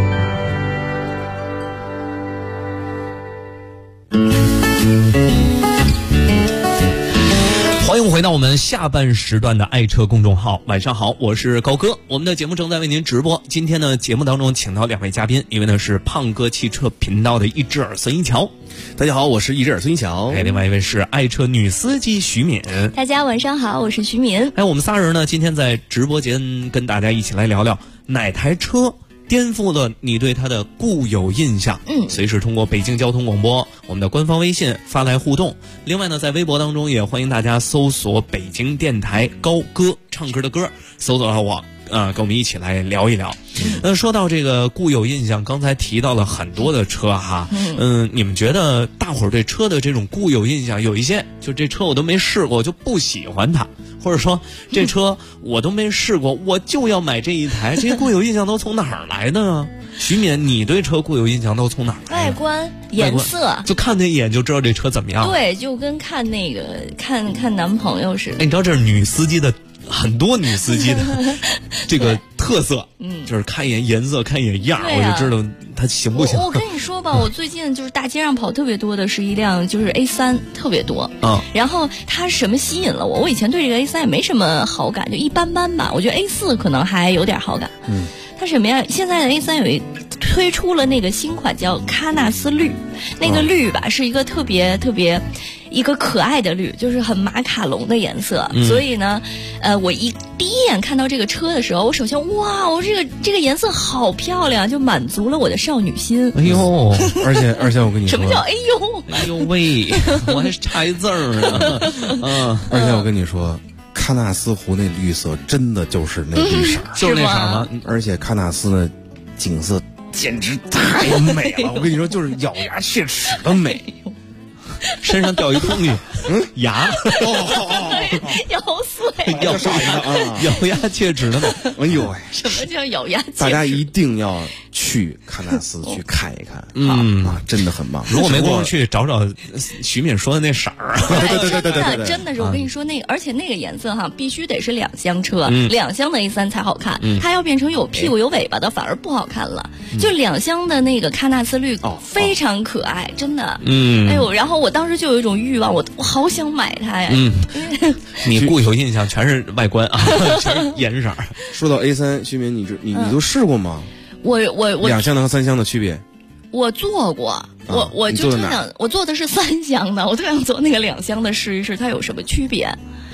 欢迎回到我们下半时段的爱车公众号。晚上好，我是高哥，我们的节目正在为您直播。今天呢，节目当中请到2位嘉宾，一位呢是胖哥汽车频道的一只耳孙一桥。 大家好，我是一只耳孙一桥。 另外一位是爱车女司机徐敏。 大家晚上好，我是徐敏。 我们仨人呢，今天在直播间跟大家一起来聊聊哪台车颠覆了你对它的固有印象。随时通过北京交通广播我们的官方微信发来互动。另外呢，在微博当中也欢迎大家搜索北京电台高歌，唱歌的歌，搜索到我跟我们一起来聊一聊。说到这个固有印象，刚才提到了很多的车哈。你们觉得大伙儿对车的这种固有印象，有一些就这车我都没试过，我就不喜欢它，或者说这车我都没试过，我就要买这一台，这些固有印象都从哪儿来的呢？徐敏，你对车固有印象都从哪儿来？ 外观、颜色， 就看那一眼就知道这车怎么样。 对，就跟看那个看男朋友似的。 你知道这是女司机的很多女司机的这个特色，就是看一眼颜色，看一眼样，我就知道它行不行。 我跟你说吧，我最近就是大街上跑特别多的是一辆就是 A3， 特别多。然后它什么吸引了我？我以前对这个 A3 也没什么好感，就一般般吧。我觉得 A4 可能还有点好感。它什么呀？现在的 A3 推出了那个新款叫喀纳斯绿，那个绿吧是一个特别一个可爱的绿，就是很马卡龙的颜色。所以呢，我第一眼看到这个车的时候，我首先哇，我这个颜色好漂亮，就满足了我的少女心。 哎呦， 而且我跟你说， 什么叫哎呦？ 哎呦喂，我还差一字儿啊！ 而且我跟你说，喀纳斯湖那绿色真的就是那绿色， 就是那色吗？ 而且喀纳斯的景色简直太美了，我跟你说，就是咬牙切齿的美。 身上掉一东西，牙， 咬碎， 咬牙切齿的美。 哎呦喂， 什么叫咬牙切齿？ 大家一定要去喀纳斯去看一看，真的很棒。 如果没工夫去找徐敏说的那色儿， 对， 真的是我跟你说那个，而且那个颜色哈，必须得是2厢车，2厢的 A3 才好看。它要变成有屁股有尾巴的，反而不好看了。就2厢的那个喀纳斯绿非常可爱，真的。哎呦，然后我当时就有一种欲望，我好想买它呀。 你固有印象全是外观啊，全是颜色。 说到 A3，徐敏，你都试过吗？ 我 2厢的和3厢的区别？ 我坐过，我就真想，我坐的是3厢的，我特想坐那个2厢的试一试，它有什么区别。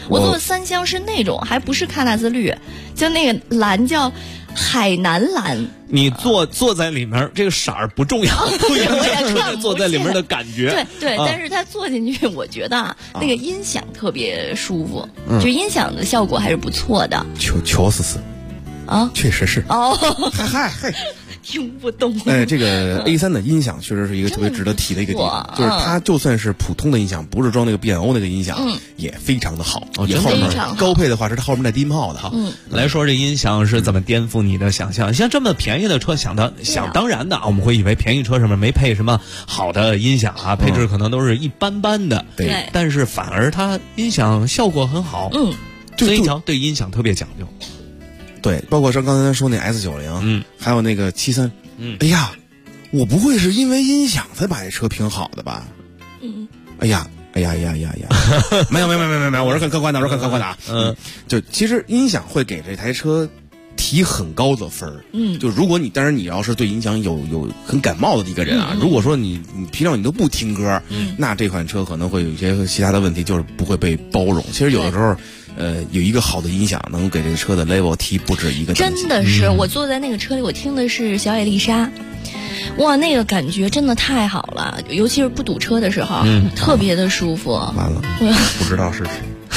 我坐的三厢是那种，还不是喀纳兹绿，就那个蓝叫海南蓝。 你坐在里面，这个色儿不重要，不影响坐在里面的感觉。 对，但是它坐进去，我觉得那个音响特别舒服，就音响的效果还是不错的。 乔斯斯啊， 确实是哦， 嗨。 听不懂。 这个 A3 的音响确实是一个特别值得提的一个地方，就是它就算是普通的音响，不是装那个 B&O 那个音响，也非常的好。也后面高配的话是它后面带低音炮的哈。 来说这音响是怎么颠覆你的想象？像这么便宜的车，想当然的，我们会以为便宜车上面没配什么好的音响啊，配置可能都是一般般的。 对， 但是反而它音响效果很好。孙一桥对音响特别讲究。 对，包括像刚才说那 S90，还有那个73，哎呀，我不会是因为音响才把这车评好的吧？哎呀，没有，我是很客观的，啊。就其实音响会给这台车提很高的分儿。就如果当然你要是对音响有很感冒的一个人啊，如果说你平常你都不听歌，那这款车可能会有一些其他的问题，就是不会被包容。其实有的时候。有一个好的音响能给这个车的 level 提不止一个等级。 真的是，我坐在那个车里，我听的是小野丽莎，哇，那个感觉真的太好了，尤其是不堵车的时候，特别的舒服。 完了，不知道是谁。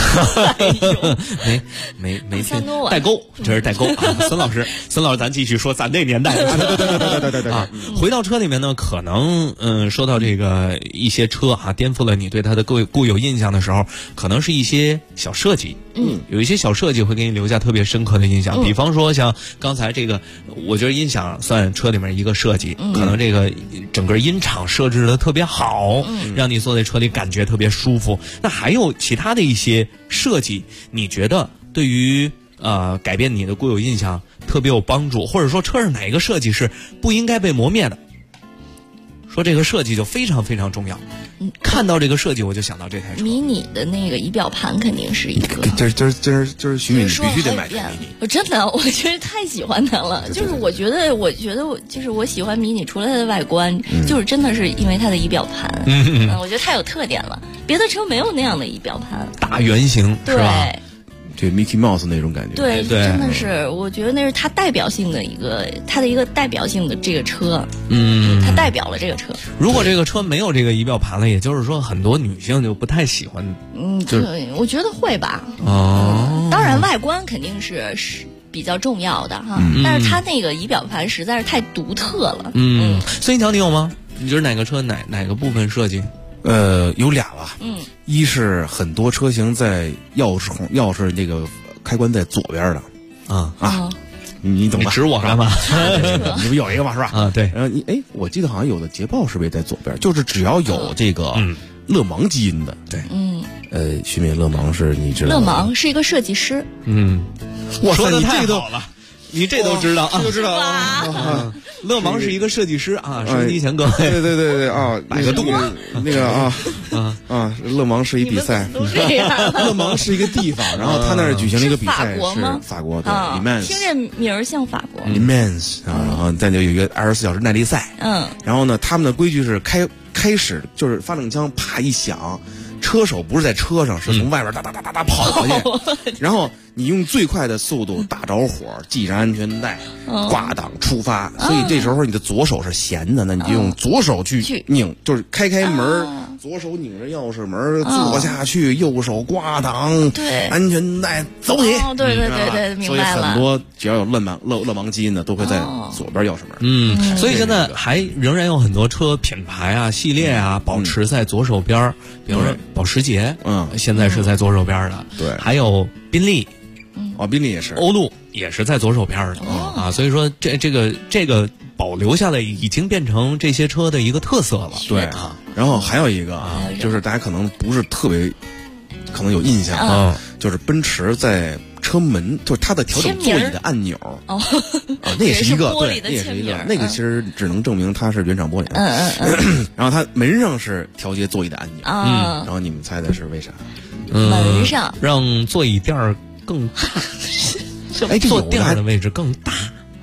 没听代沟，这是代沟啊！孙老师，咱继续说咱这年代。对啊！回到车里面呢，可能说到这个一些车啊，颠覆了你对它的固有印象的时候，可能是一些小设计。有一些小设计会给你留下特别深刻的印象。比方说像刚才这个，我觉得音响算车里面一个设计，可能这个整个音场设置的特别好，让你坐在车里感觉特别舒服。那还有其他的一些设计，你觉得对于改变你的固有印象特别有帮助，或者说车上哪一个设计是不应该被磨灭的？说这个设计就非常非常重要。看到这个设计我就想到这台车。 迷你的那个仪表盘肯定是一个。 就是徐敏必须得买这个迷你。 我真的，我觉得太喜欢它了。就是我觉得就是我喜欢迷你，除了它的外观，就是真的是因为它的仪表盘。我觉得太有特点了，别的车没有那样的仪表盘。 大圆形是吧？ 对 Mickey Mouse 那种感觉， 对，真的是，我觉得那是它代表性的一个代表性的这个车，它代表了这个车。 如果这个车没有这个仪表盘了，也就是说很多女性就不太喜欢。 对，我觉得会吧。当然外观肯定是比较重要的哈，但是它那个仪表盘实在是太独特了。 孙一桥，你有吗？你觉得哪个车哪个部分设计？ 有俩吧。一是很多车型在钥匙这个开关在左边的你懂吧？ 你指我干嘛？ 你不有一个嘛是吧？ 啊，对。 然后我记得好像有的捷豹是不是在左边？就是只要有这个勒芒基因的， 对。 徐敏，勒芒是你知道吗？ 勒芒是一个设计师。 我说的太好了。你这都知道啊？ 都知道啊！ 勒芒是一个设计师啊，收音机前各位， 对啊， 摆个度， 那个勒芒是一比赛，勒芒是一个地方，然后他那儿举行了一个比赛，是法国对 Le Mans， 听着名儿像法国 Le Mans 然后再就有一个24小时耐力赛，然后呢，他们的规矩是开始就是发动枪啪一响，车手不是在车上，是从外边哒跑过去，然后你用最快的速度打着火，系上安全带，挂档出发。所以这时候你的左手是闲的，那你就用左手去拧，就是开门，左手拧着钥匙门坐下去，右手挂档， 对， 安全带走你。 对，明白了。 所以很多只要有勒芒基因的，都会在左边钥匙门。 所以现在仍然有很多车品牌啊、系列啊保持在左手边，比如说保时捷，现在是在左手边的。 对， 还有宾利。 宾利也是， 欧陆也是在左手边的所以说这个保留下来已经变成这些车的一个特色了。 对然后还有一个就是大家可能不是特别可能有印象就是奔驰在车门，就是它的调整座椅的按钮那也是一个，对，那也是一个，那个其实只能证明它是原厂玻璃。然后它门上是调节座椅的按钮然后你们猜的是为啥？ 门上让座椅垫儿更大，坐垫的位置更大。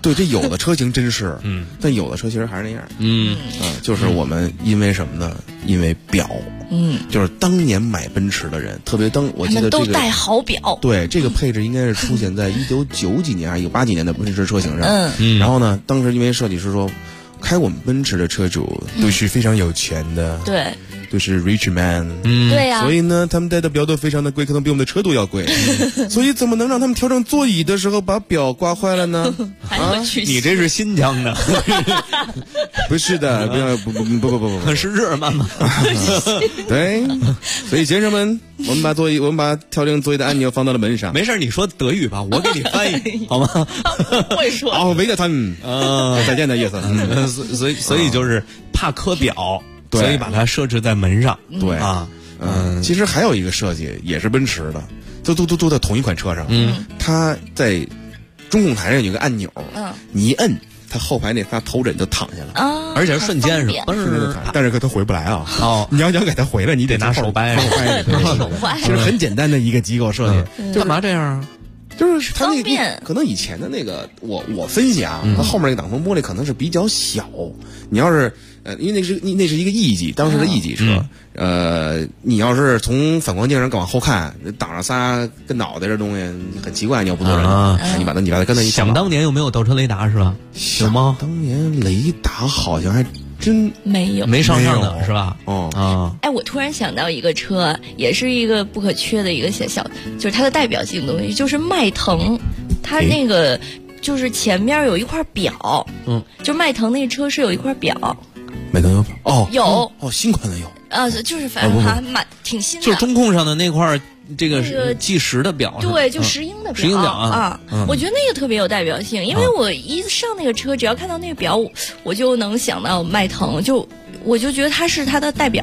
对，这有的车型真是，但有的车其实还是那样，就是我们因为什么呢？因为表，就是当年买奔驰的人，特别我记得都带好表， 对，这个配置应该是出现在1990几年还是1980几年的奔驰车型上，然后呢，当时因为设计师说，开我们奔驰的车主都是非常有钱的， 对。 都是 rich man， 对呀， 所以呢，他们戴的表都非常的贵，可能比我们的车都要贵，所以怎么能让他们调整座椅的时候把表刮坏了呢？ 你这是新疆的？ 不是的，不， 是日耳曼吗？ 对，所以先生们，我们把调整座椅的按钮放到了门上。 没事，你说德语吧，我给你翻译好吗？ 不会说。 哦，维德坦，再见的意思。所以就是怕磕表。所以把它设置在门上， 对啊，其实还有一个设计也是奔驰的，都在同一款车上，它在中控台上有个按钮，你一摁，它后排那仨头枕就躺下了， 而且是瞬间是吧？ 但是它回不来啊！你要想给它回来，你得拿手掰， 其实很简单的一个机构设计， 干嘛这样啊？ 就是它那个可能以前的那个，我分析啊，它后面那个挡风玻璃可能是比较小，你要是。因为那是一个 E 级，当时的 E 级车，你要是从反光镜上往后看，挡着仨跟脑袋这东西很奇怪，你要不做人，你把它跟它一想当年有没有倒车雷达是吧？有吗？ 当年雷达好像还真没上的是吧？ 哎，我突然想到一个车，也是一个不可缺的一个小，就是它的代表性东西，就是迈腾，它那个就是前面有一块表，就迈腾那车是有一块表。 迈腾有新款的有就是反正还挺新的， 就是中控上的那块这个计时的表， 对，就石英的表， 石英表啊， 我觉得那个特别有代表性，因为我一上那个车，只要看到那个表，我就能想到迈腾，我就觉得它是它的代表。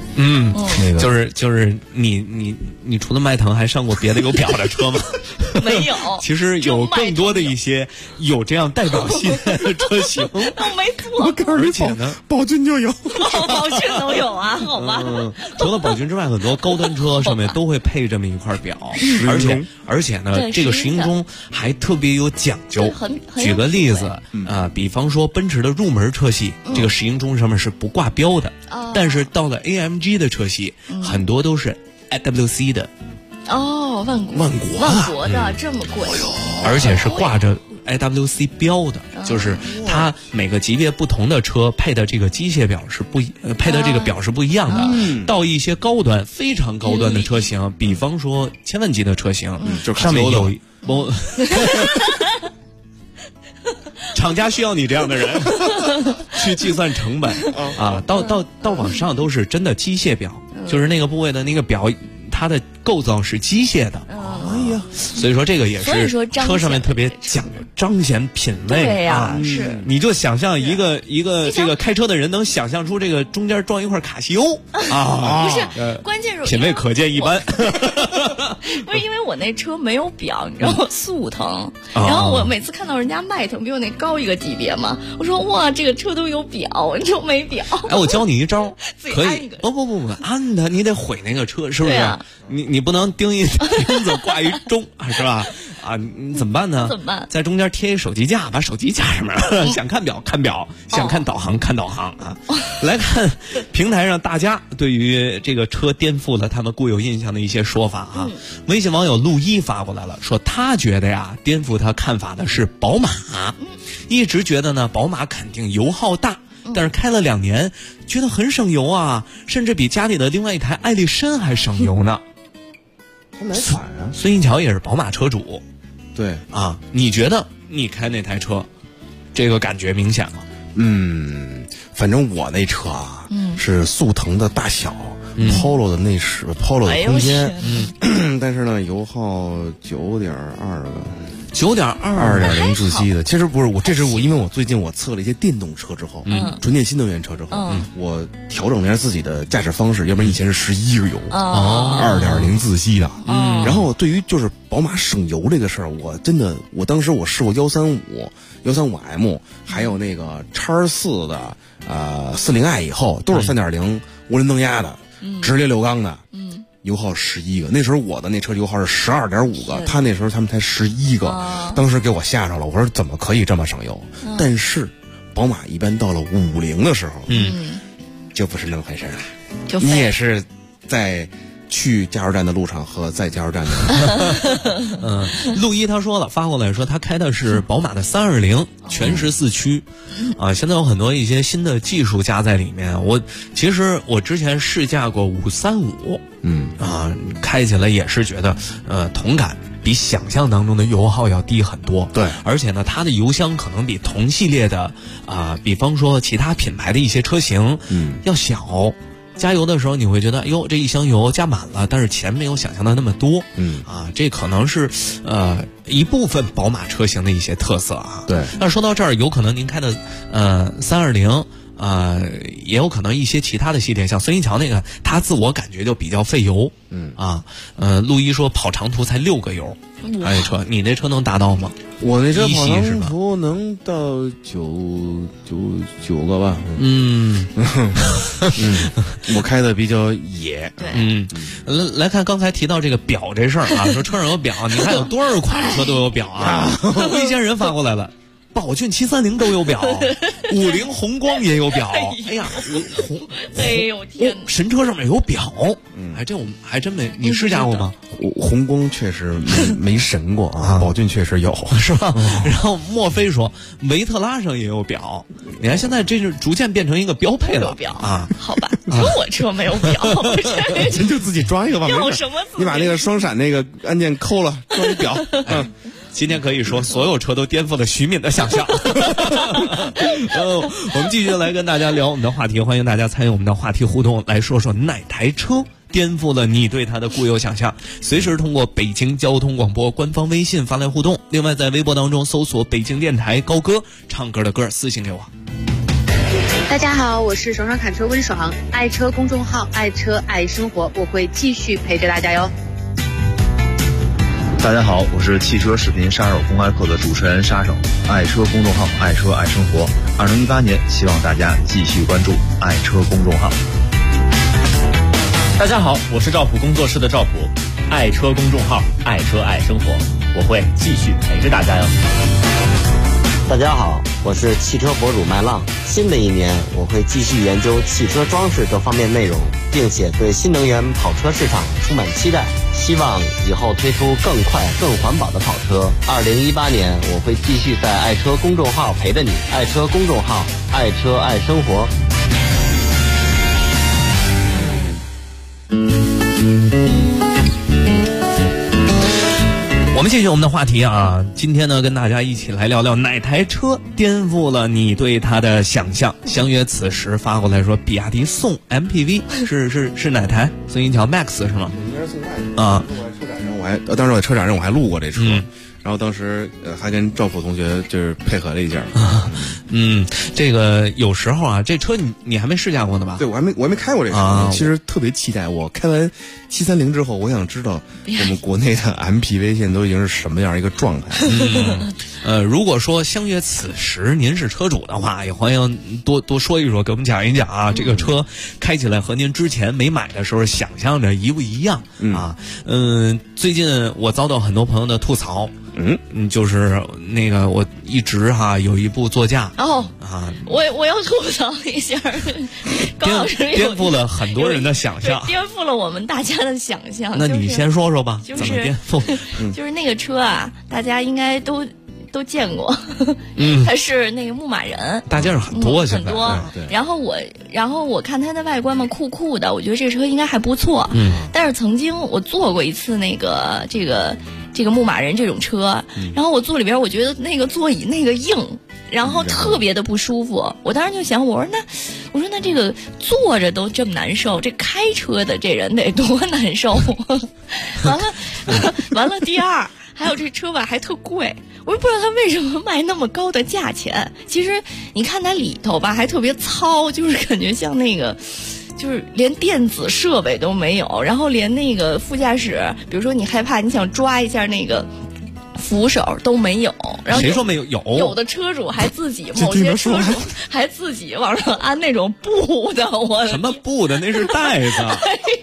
就是你除了迈腾还上过别的有表的车吗？ 没有， 其实有更多的一些有这样代表性的车型。 我没坐， 而且呢，宝骏就有， 宝骏都有啊，好吧。 除了宝骏之外，很多高端车上面都会配这么一块表，而且呢，这个石英钟还特别有讲究。举个例子比方说奔驰的入门车系，这个石英钟上面是不挂标的，但是到了 AMG 的车系，很多都是 IWC 的。 万国的这么贵， 而且是挂着 IWC 标的，就是它每个级别不同的车配的这个机械表是配的这个表是不一样的。到一些非常高端的车型，比方说千万级的车型，上面有厂家需要你这样的人去计算成本啊，到往上都是真的机械表，就是那个部位的那个表，它的构造是机械的。哎呀，所以说这个也是车上面特别讲究彰显品味。 对呀，是。 你就想象一个这个开车的人能想象出这个中间装一块卡西欧啊？不是，关键是品味可见一斑。 不是因为我那车没有表，你知道我速腾，然后我每次看到人家迈腾比我那高一个级别嘛，我说哇，这个车都有表，你就没表。 哎，我教你一招，可以不按的，你得毁那个车，是不是？你不能钉子挂一钟是吧？你怎么办呢？ 怎么办？ 在中间贴一手机架，把手机架上面想看表看表，想看导航看导航啊。来看平台上大家对于这个车颠覆了他们固有印象的一些说法啊。微信网友陆一发过来了，说他觉得呀，颠覆他看法的是宝马，一直觉得呢宝马肯定油耗大。但是开了2年，觉得很省油啊，甚至比家里的另外一台艾力绅还省油呢。 哪款啊？ 孙一桥也是宝马车主， 对啊，你觉得你开那台车，这个感觉明显吗？ 反正我那车啊，是速腾的大小，Polo 的内饰，Polo 的空间，但是呢，油耗9.2个。2.0自吸的，其实不是我，这是我，因为我最近我测了一些电动车之后，纯电新能源车之后，我调整了一下自己的驾驶方式，要不然以前是11个油，2.0自吸的，然后对于就是宝马省油这个事儿，我当时我试过135M，还有那个X4的40i 以后都是3.0涡轮增压的，直列6缸的， 油耗11个，那时候我的那车油耗是12.5个，他那时候他们才11个，当时给我吓着了，我说怎么可以这么省油？但是宝马一般到了50的时候，就不是那么回事了，你也是在去加油站的路上和在加油站的。 陆一他说了，发过来说他开的是宝马的320，全时4驱，现在有很多一些新的技术加在里面。其实我之前试驾过535，开起来也是觉得同感比想象当中的油耗要低很多。 对， 而且呢，它的油箱可能比同系列的比方说其他品牌的一些车型要小。加油的时候你会觉得，哟，这一箱油加满了，但是钱没有想象的那么多。这可能是一部分宝马车型的一些特色啊。 对。 那说到这儿，有可能您开的320，也有可能一些其他的系列，像孙一桥那个，它自我感觉就比较费油。陆一说跑长途才6个油，这车你那车能达到吗？ 我那车跑长途能到9个吧。我开的比较野。 来看刚才提到这个表这事儿啊，说车上有表，你看有多少款车都有表啊。微仙人发过来了。宝骏730都有表，50宏光也有表。哎呀， 哎呦天！ 神车上面有表，这我们还真没。你试驾过吗？ 宏光确实没神过啊，宝骏确实有， 是吧？然后墨菲说维特拉上也有表，你看现在这是逐渐变成一个标配了。 有表啊？好吧，你说我车没有表， 您就自己装一个吧。 要什么？ 你把那个双闪那个按键抠了，装一表。 今天可以说所有车都颠覆了徐敏的想象。我们继续来跟大家聊我们的话题，欢迎大家参与我们的话题互动，来说说哪台车颠覆了你对它的固有想象。随时通过北京交通广播官方微信发来互动，另外在微博当中搜索北京电台高歌，唱歌的歌私信给我。 大家好，我是爽爽侃车温爽，爱车公众号爱车爱生活，我会继续陪着大家哟。 大家好，我是汽车视频杀手公开课的主持人杀手，爱车公众号爱车爱生活。2018年，希望大家继续关注爱车公众号。 大家好，我是赵普工作室的赵普，爱车公众号爱车爱生活，我会继续陪着大家哟。 大家好，我是汽车博主麦浪。新的一年，我会继续研究汽车装饰各方面内容，并且对新能源跑车市场充满期待。希望以后推出更快、更环保的跑车。2018年，我会继续在爱车公众号陪着你。爱车公众号，爱车爱生活。 我们继续我们的话题啊，今天呢跟大家一起来聊聊哪台车颠覆了你对它的想象。相约此时发过来说比亚迪宋 MPV 是哪台？孙一桥 Max 是吗？ 应该是宋 Max 啊。当时我在车展上我还路过这车。然后当时还跟赵普同学就是配合了一下。 这个有时候啊，这车你还没试驾过呢吧？ 对，我还没开过这车，其实特别期待。我开完730之后，我想知道我们国内的 MPV 现在都已经是什么样一个状态。 如果说相约此时您是车主的话，也欢迎多说一说，给我们讲一讲啊，这个车开起来和您之前没买的时候想象着一不一样啊？最近我遭到很多朋友的吐槽。就是那个我一直有一部座驾我要吐槽一下，高老师颠覆了很多人的想象， 颠覆了我们大家的想象。 那你先说说吧， 就是怎么颠覆？ 就是那个车啊，大家应该都见过，它是那个牧马人， 大街上很多， 很多。然后我看它的外观嘛，酷酷的，我觉得这车应该还不错。但是曾经我坐过一次那个这个牧马人这种车，然后我坐里边，我觉得那个座椅那个硬，然后特别的不舒服。我当时就想，我说那这个坐着都这么难受，这开车的这人得多难受。完了，第二还有这车吧还特贵。我也不知道他为什么卖那么高的价钱。其实你看它里头吧，还特别糙，就是感觉像那个，就是连电子设备都没有，然后连那个副驾驶，比如说你害怕你想抓一下那个扶手都没有。然后谁说没有？ 有的车主还自己，某些车主还自己往上安那种布的。 什么布的？那是袋子。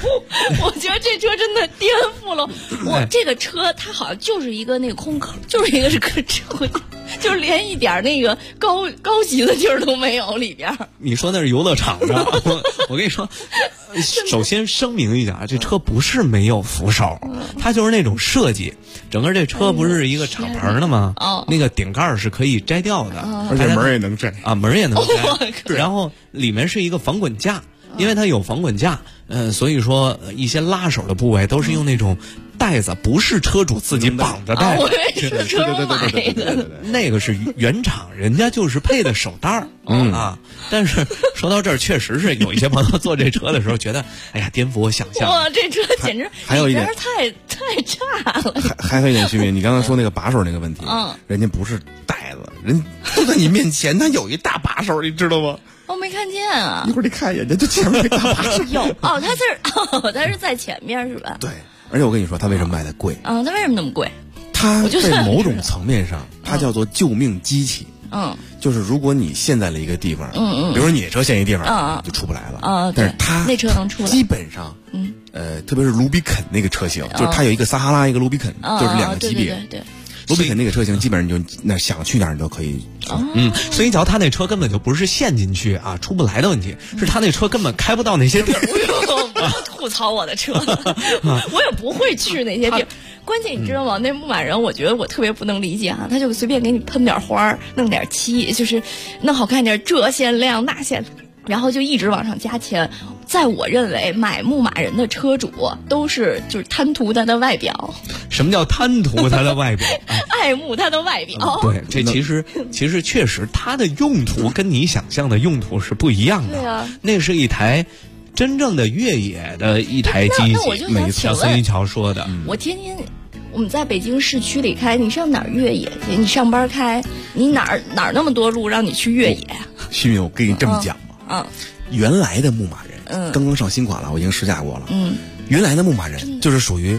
我觉得这车真的颠覆了我。这个车它好像就是一个那个空壳，就是一个车，就是连一点那个高级的劲儿都没有里边。 你说那是游乐场的，我跟你说，首先声明一下，这车不是没有扶手，它就是那种设计。整个这车不是一个敞篷的吗？那个顶盖是可以摘掉的， 而且门也能摘啊，门也能摘。然后里面是一个防滚架，因为它有防滚架，所以说一些拉手的部位都是用那种带子，不是车主自己绑的带子， 是车主买的。 那个是原厂，人家就是配的手带儿啊。但是说到这儿，确实是有一些朋友坐这车的时候觉得，哎呀，颠覆我想象。 哇，这车简直还有一点太差了。 还有一点区别，你刚才说那个把手那个问题，人家不是带子，人就在你面前，他有一大把手，你知道吗？ 我没看见啊！ 一会儿你看一眼，就前面那大把手有哦，他是在前面是吧？ 对，而且我跟你说，他为什么卖的贵？ 它为什么那么贵？ 它在某种层面上，它叫做救命机器。就是如果你陷在了一个地方，比如说你的车陷一地方，就出不来了。但是它那车能出来， 基本上，特别是卢比肯那个车型，就是它有一个撒哈拉，一个卢比肯，就是两个级别。 对。 卢比肯那个车型，基本上就那想去哪儿你都可以。 所以瞧他那车根本就不是陷进去啊出不来的问题，是他那车根本开不到那些地儿。 不要吐槽我的车，我也不会去那些地儿。关键你知道吗？那牧马人，我觉得我特别不能理解啊，他就随便给你喷点花，弄点漆，就是弄好看点，这限量那限，然后就一直往上加钱。在我认为，买牧马人的车主都是就是贪图它的外表。 什么叫贪图它的外表？ 爱慕它的外表。 对，这其实确实它的用途跟你想象的用途是不一样的。 对啊， 那是一台真正的越野的一台机器，没错，像孙一桥说的。 我天天我们在北京市区里开，你上哪儿越野去？你上班开，你哪儿那么多路让你去越野呀？ 徐敏，我跟你这么讲吧，原来的牧马人，刚刚上新款了，我已经试驾过了。原来的牧马人就是属于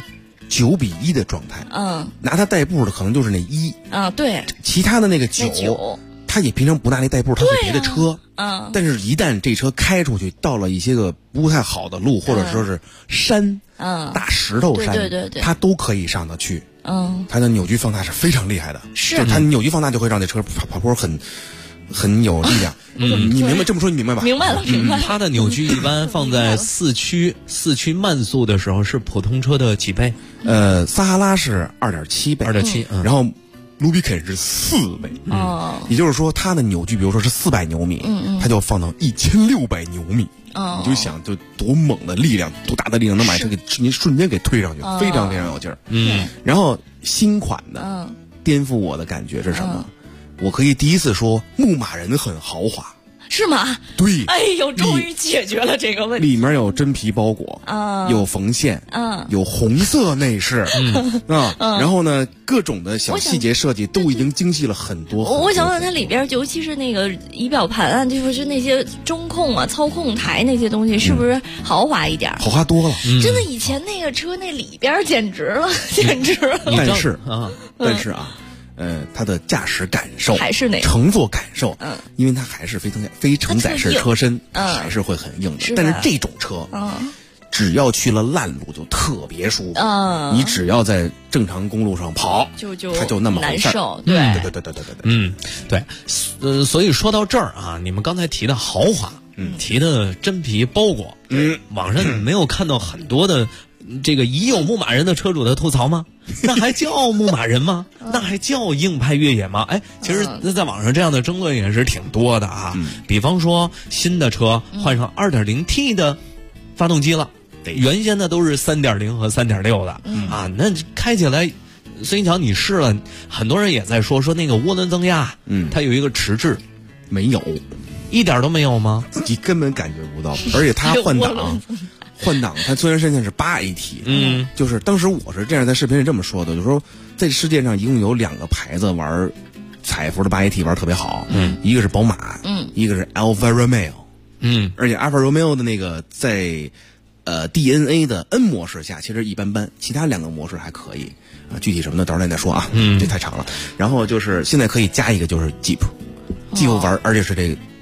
9:1的状态。拿它代步的可能就是那1。 对。 其他的那个9，他也平常不拿那代步，他是别的车。但是一旦这车开出去，到了一些个不太好的路，或者说是山，大石头山， 对， 它都可以上得去。它的扭矩放大是非常厉害的，就是它扭矩放大就会让这车跑坡很有力量。你明白这么说你明白吧？ 明白了。 它的扭矩一般放在四驱慢速的时候是普通车的几倍？ 撒哈拉是2.7倍 ，2.7， 然后卢比肯是4倍。也就是说它的扭矩，比如说是400牛米，它就放到1600牛米。你就想就多猛的力量，多大的力量能把车给你瞬间给推上去，非常非常有劲儿。然后新款的颠覆我的感觉是什么？我可以第一次说牧马人很豪华。 是吗？ 对， 哎呦，终于解决了这个问题。 里面有真皮包裹，有缝线，有红色内饰，然后呢，各种的小细节设计都已经精细了很多。 我想问它里边，尤其是那个仪表盘啊，就是那些中控啊、操控台那些东西，是不是豪华一点？ 豪华多了。 真的，以前那个车那里边简直了，简直了。 但是啊。它的驾驶感受还是那乘坐感受，因为它还是非承载式车身，还是会很硬的。但是这种车，只要去了烂路就特别舒服。你只要在正常公路上跑，它就那么难受。 对。 对。所以说到这儿啊，你们刚才提的豪华，提的真皮包裹，网上你没有看到很多的。这个已有牧马人的车主的吐槽吗？那还叫牧马人吗？那还叫硬派越野吗？哎，其实在网上这样的争论也是挺多的啊。比方说新的车换上 2.0T 的发动机了，原先的都是 3.0 和 3.6 的啊，那开起来，孙一桥你试了，很多人也在说那个涡轮增压，它有一个迟滞， 没有， 一点都没有吗？ 你根本感觉不到，而且它换挡，它虽然现在是8AT，就是当时我是这样在视频里这么说的，就是说在世界上一共有2个牌子玩彩服的8AT玩特别好，一个是宝马，一个是 Alfa Romeo，而且 Alfa Romeo 的那个在DNA 的 N 模式下其实一般般，其他2个模式还可以啊，具体什么的到时候再说啊，这太长了。然后就是现在可以加一个就是 Jeep 玩，而且是这个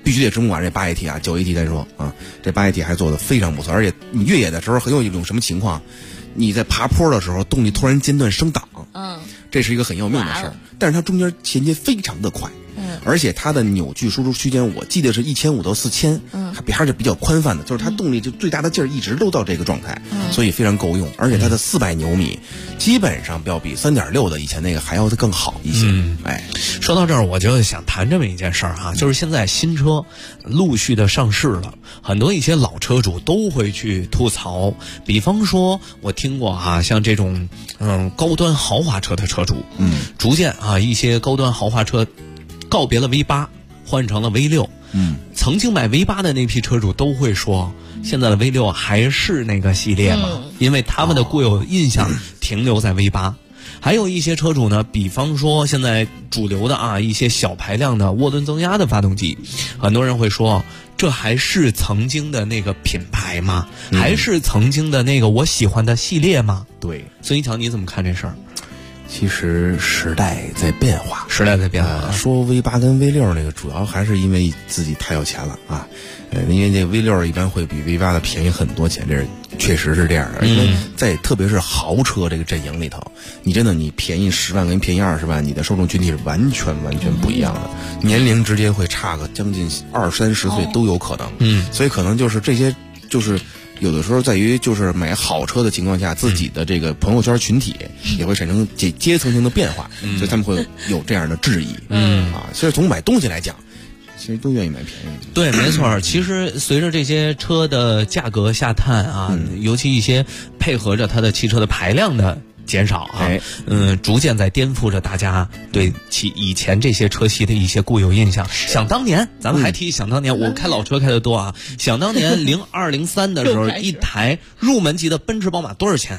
必须得直木管这8AT啊，9AT 再说啊，这8AT还做的非常不错，而且你越野的时候很有一种什么情况，你在爬坡的时候动力突然间断升档，这是一个很要命的事儿，但是它中间衔接非常的快。而且它的扭矩输出区间，我记得是1500到4000，还是比较宽泛的，就是它动力就最大的劲儿一直都到这个状态，所以非常够用。而且它的400牛米，基本上要比3.6的以前那个还要更好一些。 说到这儿，我就想谈这么一件事儿哈，就是现在新车陆续的上市了，很多一些老车主都会去吐槽，比方说我听过哈，像这种高端豪华车的车主，逐渐啊一些高端豪华车告别了 V8， 换成了 V6。曾经买 V8 的那批车主都会说，现在的 V6 还是那个系列嘛，因为他们的固有印象停留在 V8。还有一些车主呢，比方说现在主流的啊一些小排量的涡轮增压的发动机，很多人会说，这还是曾经的那个品牌吗？还是曾经的那个我喜欢的系列吗？ 对， 孙一强你怎么看这事儿？ 其实时代在变化， 说 V8 跟 V6 那个，主要还是因为自己太有钱了啊。因为这 V6 一般会比 V8 的便宜很多钱，这是确实是这样的。因为在特别是豪车这个阵营里头，你真的你便宜10万跟便宜20万，你的受众群体是完全不一样的，年龄之间会差个将近20-30岁都有可能。所以可能就是这些就是有的时候在于就是买好车的情况下，自己的这个朋友圈群体也会产生阶层性的变化，所以他们会有这样的质疑。其实从买东西来讲，其实都愿意买便宜的。 对，没错。其实随着这些车的价格下探啊，尤其一些配合着它的汽车的排量的减少啊，逐渐在颠覆着大家对其以前这些车系的一些固有印象。想当年，咱们还提想当年，我开老车开的多啊。想当年02、03的时候，一台入门级的奔驰、宝马多少钱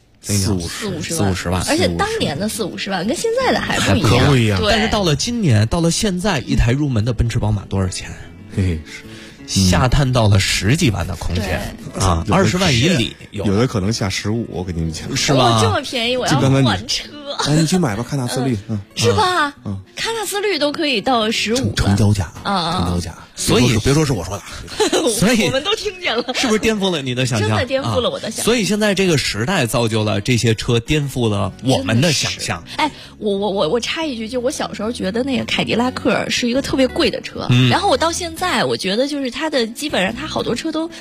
？40-50万， 而且当年的40-50万跟现在的还不一样。 但是到了今年，到了现在，一台入门的奔驰、宝马多少钱？下探到了10几万的空间啊，20万以里有的可能下15，我跟你们讲， 是吧？ 这么便宜，我要换车。 你去买吧，喀纳斯绿， 是吧？喀纳斯绿都可以到15， 成交价成交价。所以别说是我说的， 所以我们都听见了， 是不是颠覆了你的想象？ 真的颠覆了我的想象。 所以现在这个时代造就了这些车颠覆了我们的想象。 我插一句，就我小时候觉得那个凯迪拉克是一个特别贵的车，然后我到现在我觉得就是它的基本上它好多车都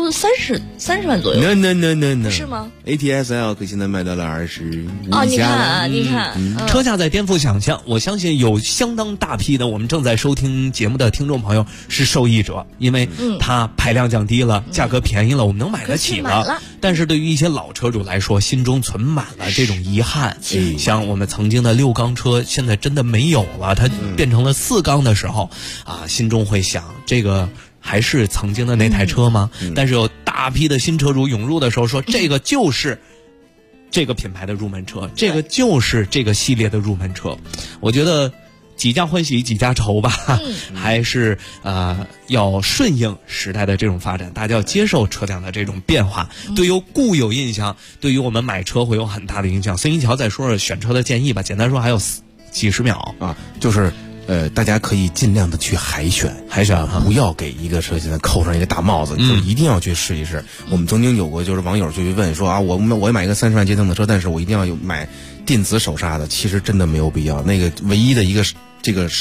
30万左右。 No， 是吗 ？ATS-L 可现在卖到了25 哦，你看， 车价在颠覆想象。我相信有相当大批的我们正在收听节目的听众朋友是受益者，因为它排量降低了，价格便宜了，我们能买得起了。但是对于一些老车主来说，心中存满了这种遗憾。像我们曾经的6缸车，现在真的没有了，它变成了4缸的时候，心中会想，这个还是曾经的那台车吗？但是有大批的新车主涌入的时候说，这个就是这个品牌的入门车，这个就是这个系列的入门车。我觉得几家欢喜几家愁吧，还是要顺应时代的这种发展，大家要接受车辆的这种变化。对于固有印象，对于我们买车会有很大的影响。孙一桥再说说选车的建议吧，简单说还有几十秒啊，就是大家可以尽量的去海选，不要给一个车现在扣上一个大帽子，就一定要去试一试。我们曾经有过，就是网友就去问说啊，我买一个30万阶层的车，但是我一定要买电子手刹的，其实真的没有必要。那个唯一的一个这个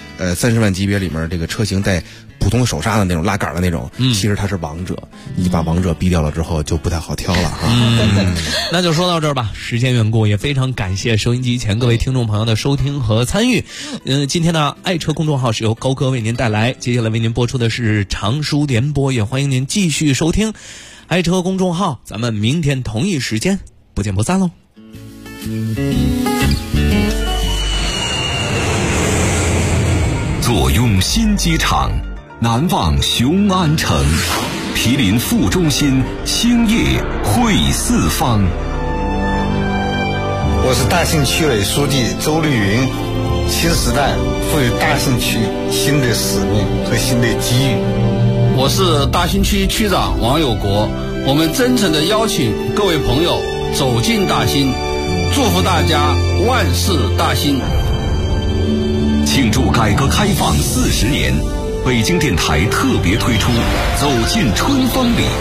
30万级别里面这个车型带普通手刹的那种拉杆的那种，其实它是王者，你把王者逼掉了之后就不太好挑了那就说到这儿吧，时间缘故，也非常感谢收音机前各位听众朋友的收听和参与。今天呢，爱车公众号是由高哥为您带来，接下来为您播出的是长书联播，也欢迎您继续收听爱车公众号，咱们明天同一时间不见不散喽。 坐拥新机场，难忘雄安城，毗邻副中心，兴业汇四方。 我是大兴区委书记周绿云。新时代赋予大兴区新的使命和新的机遇。 我是大兴区区长王有国。我们真诚地邀请各位朋友走进大兴，祝福大家万事大兴。 庆祝改革开放40年， 北京电台特别推出走进春风里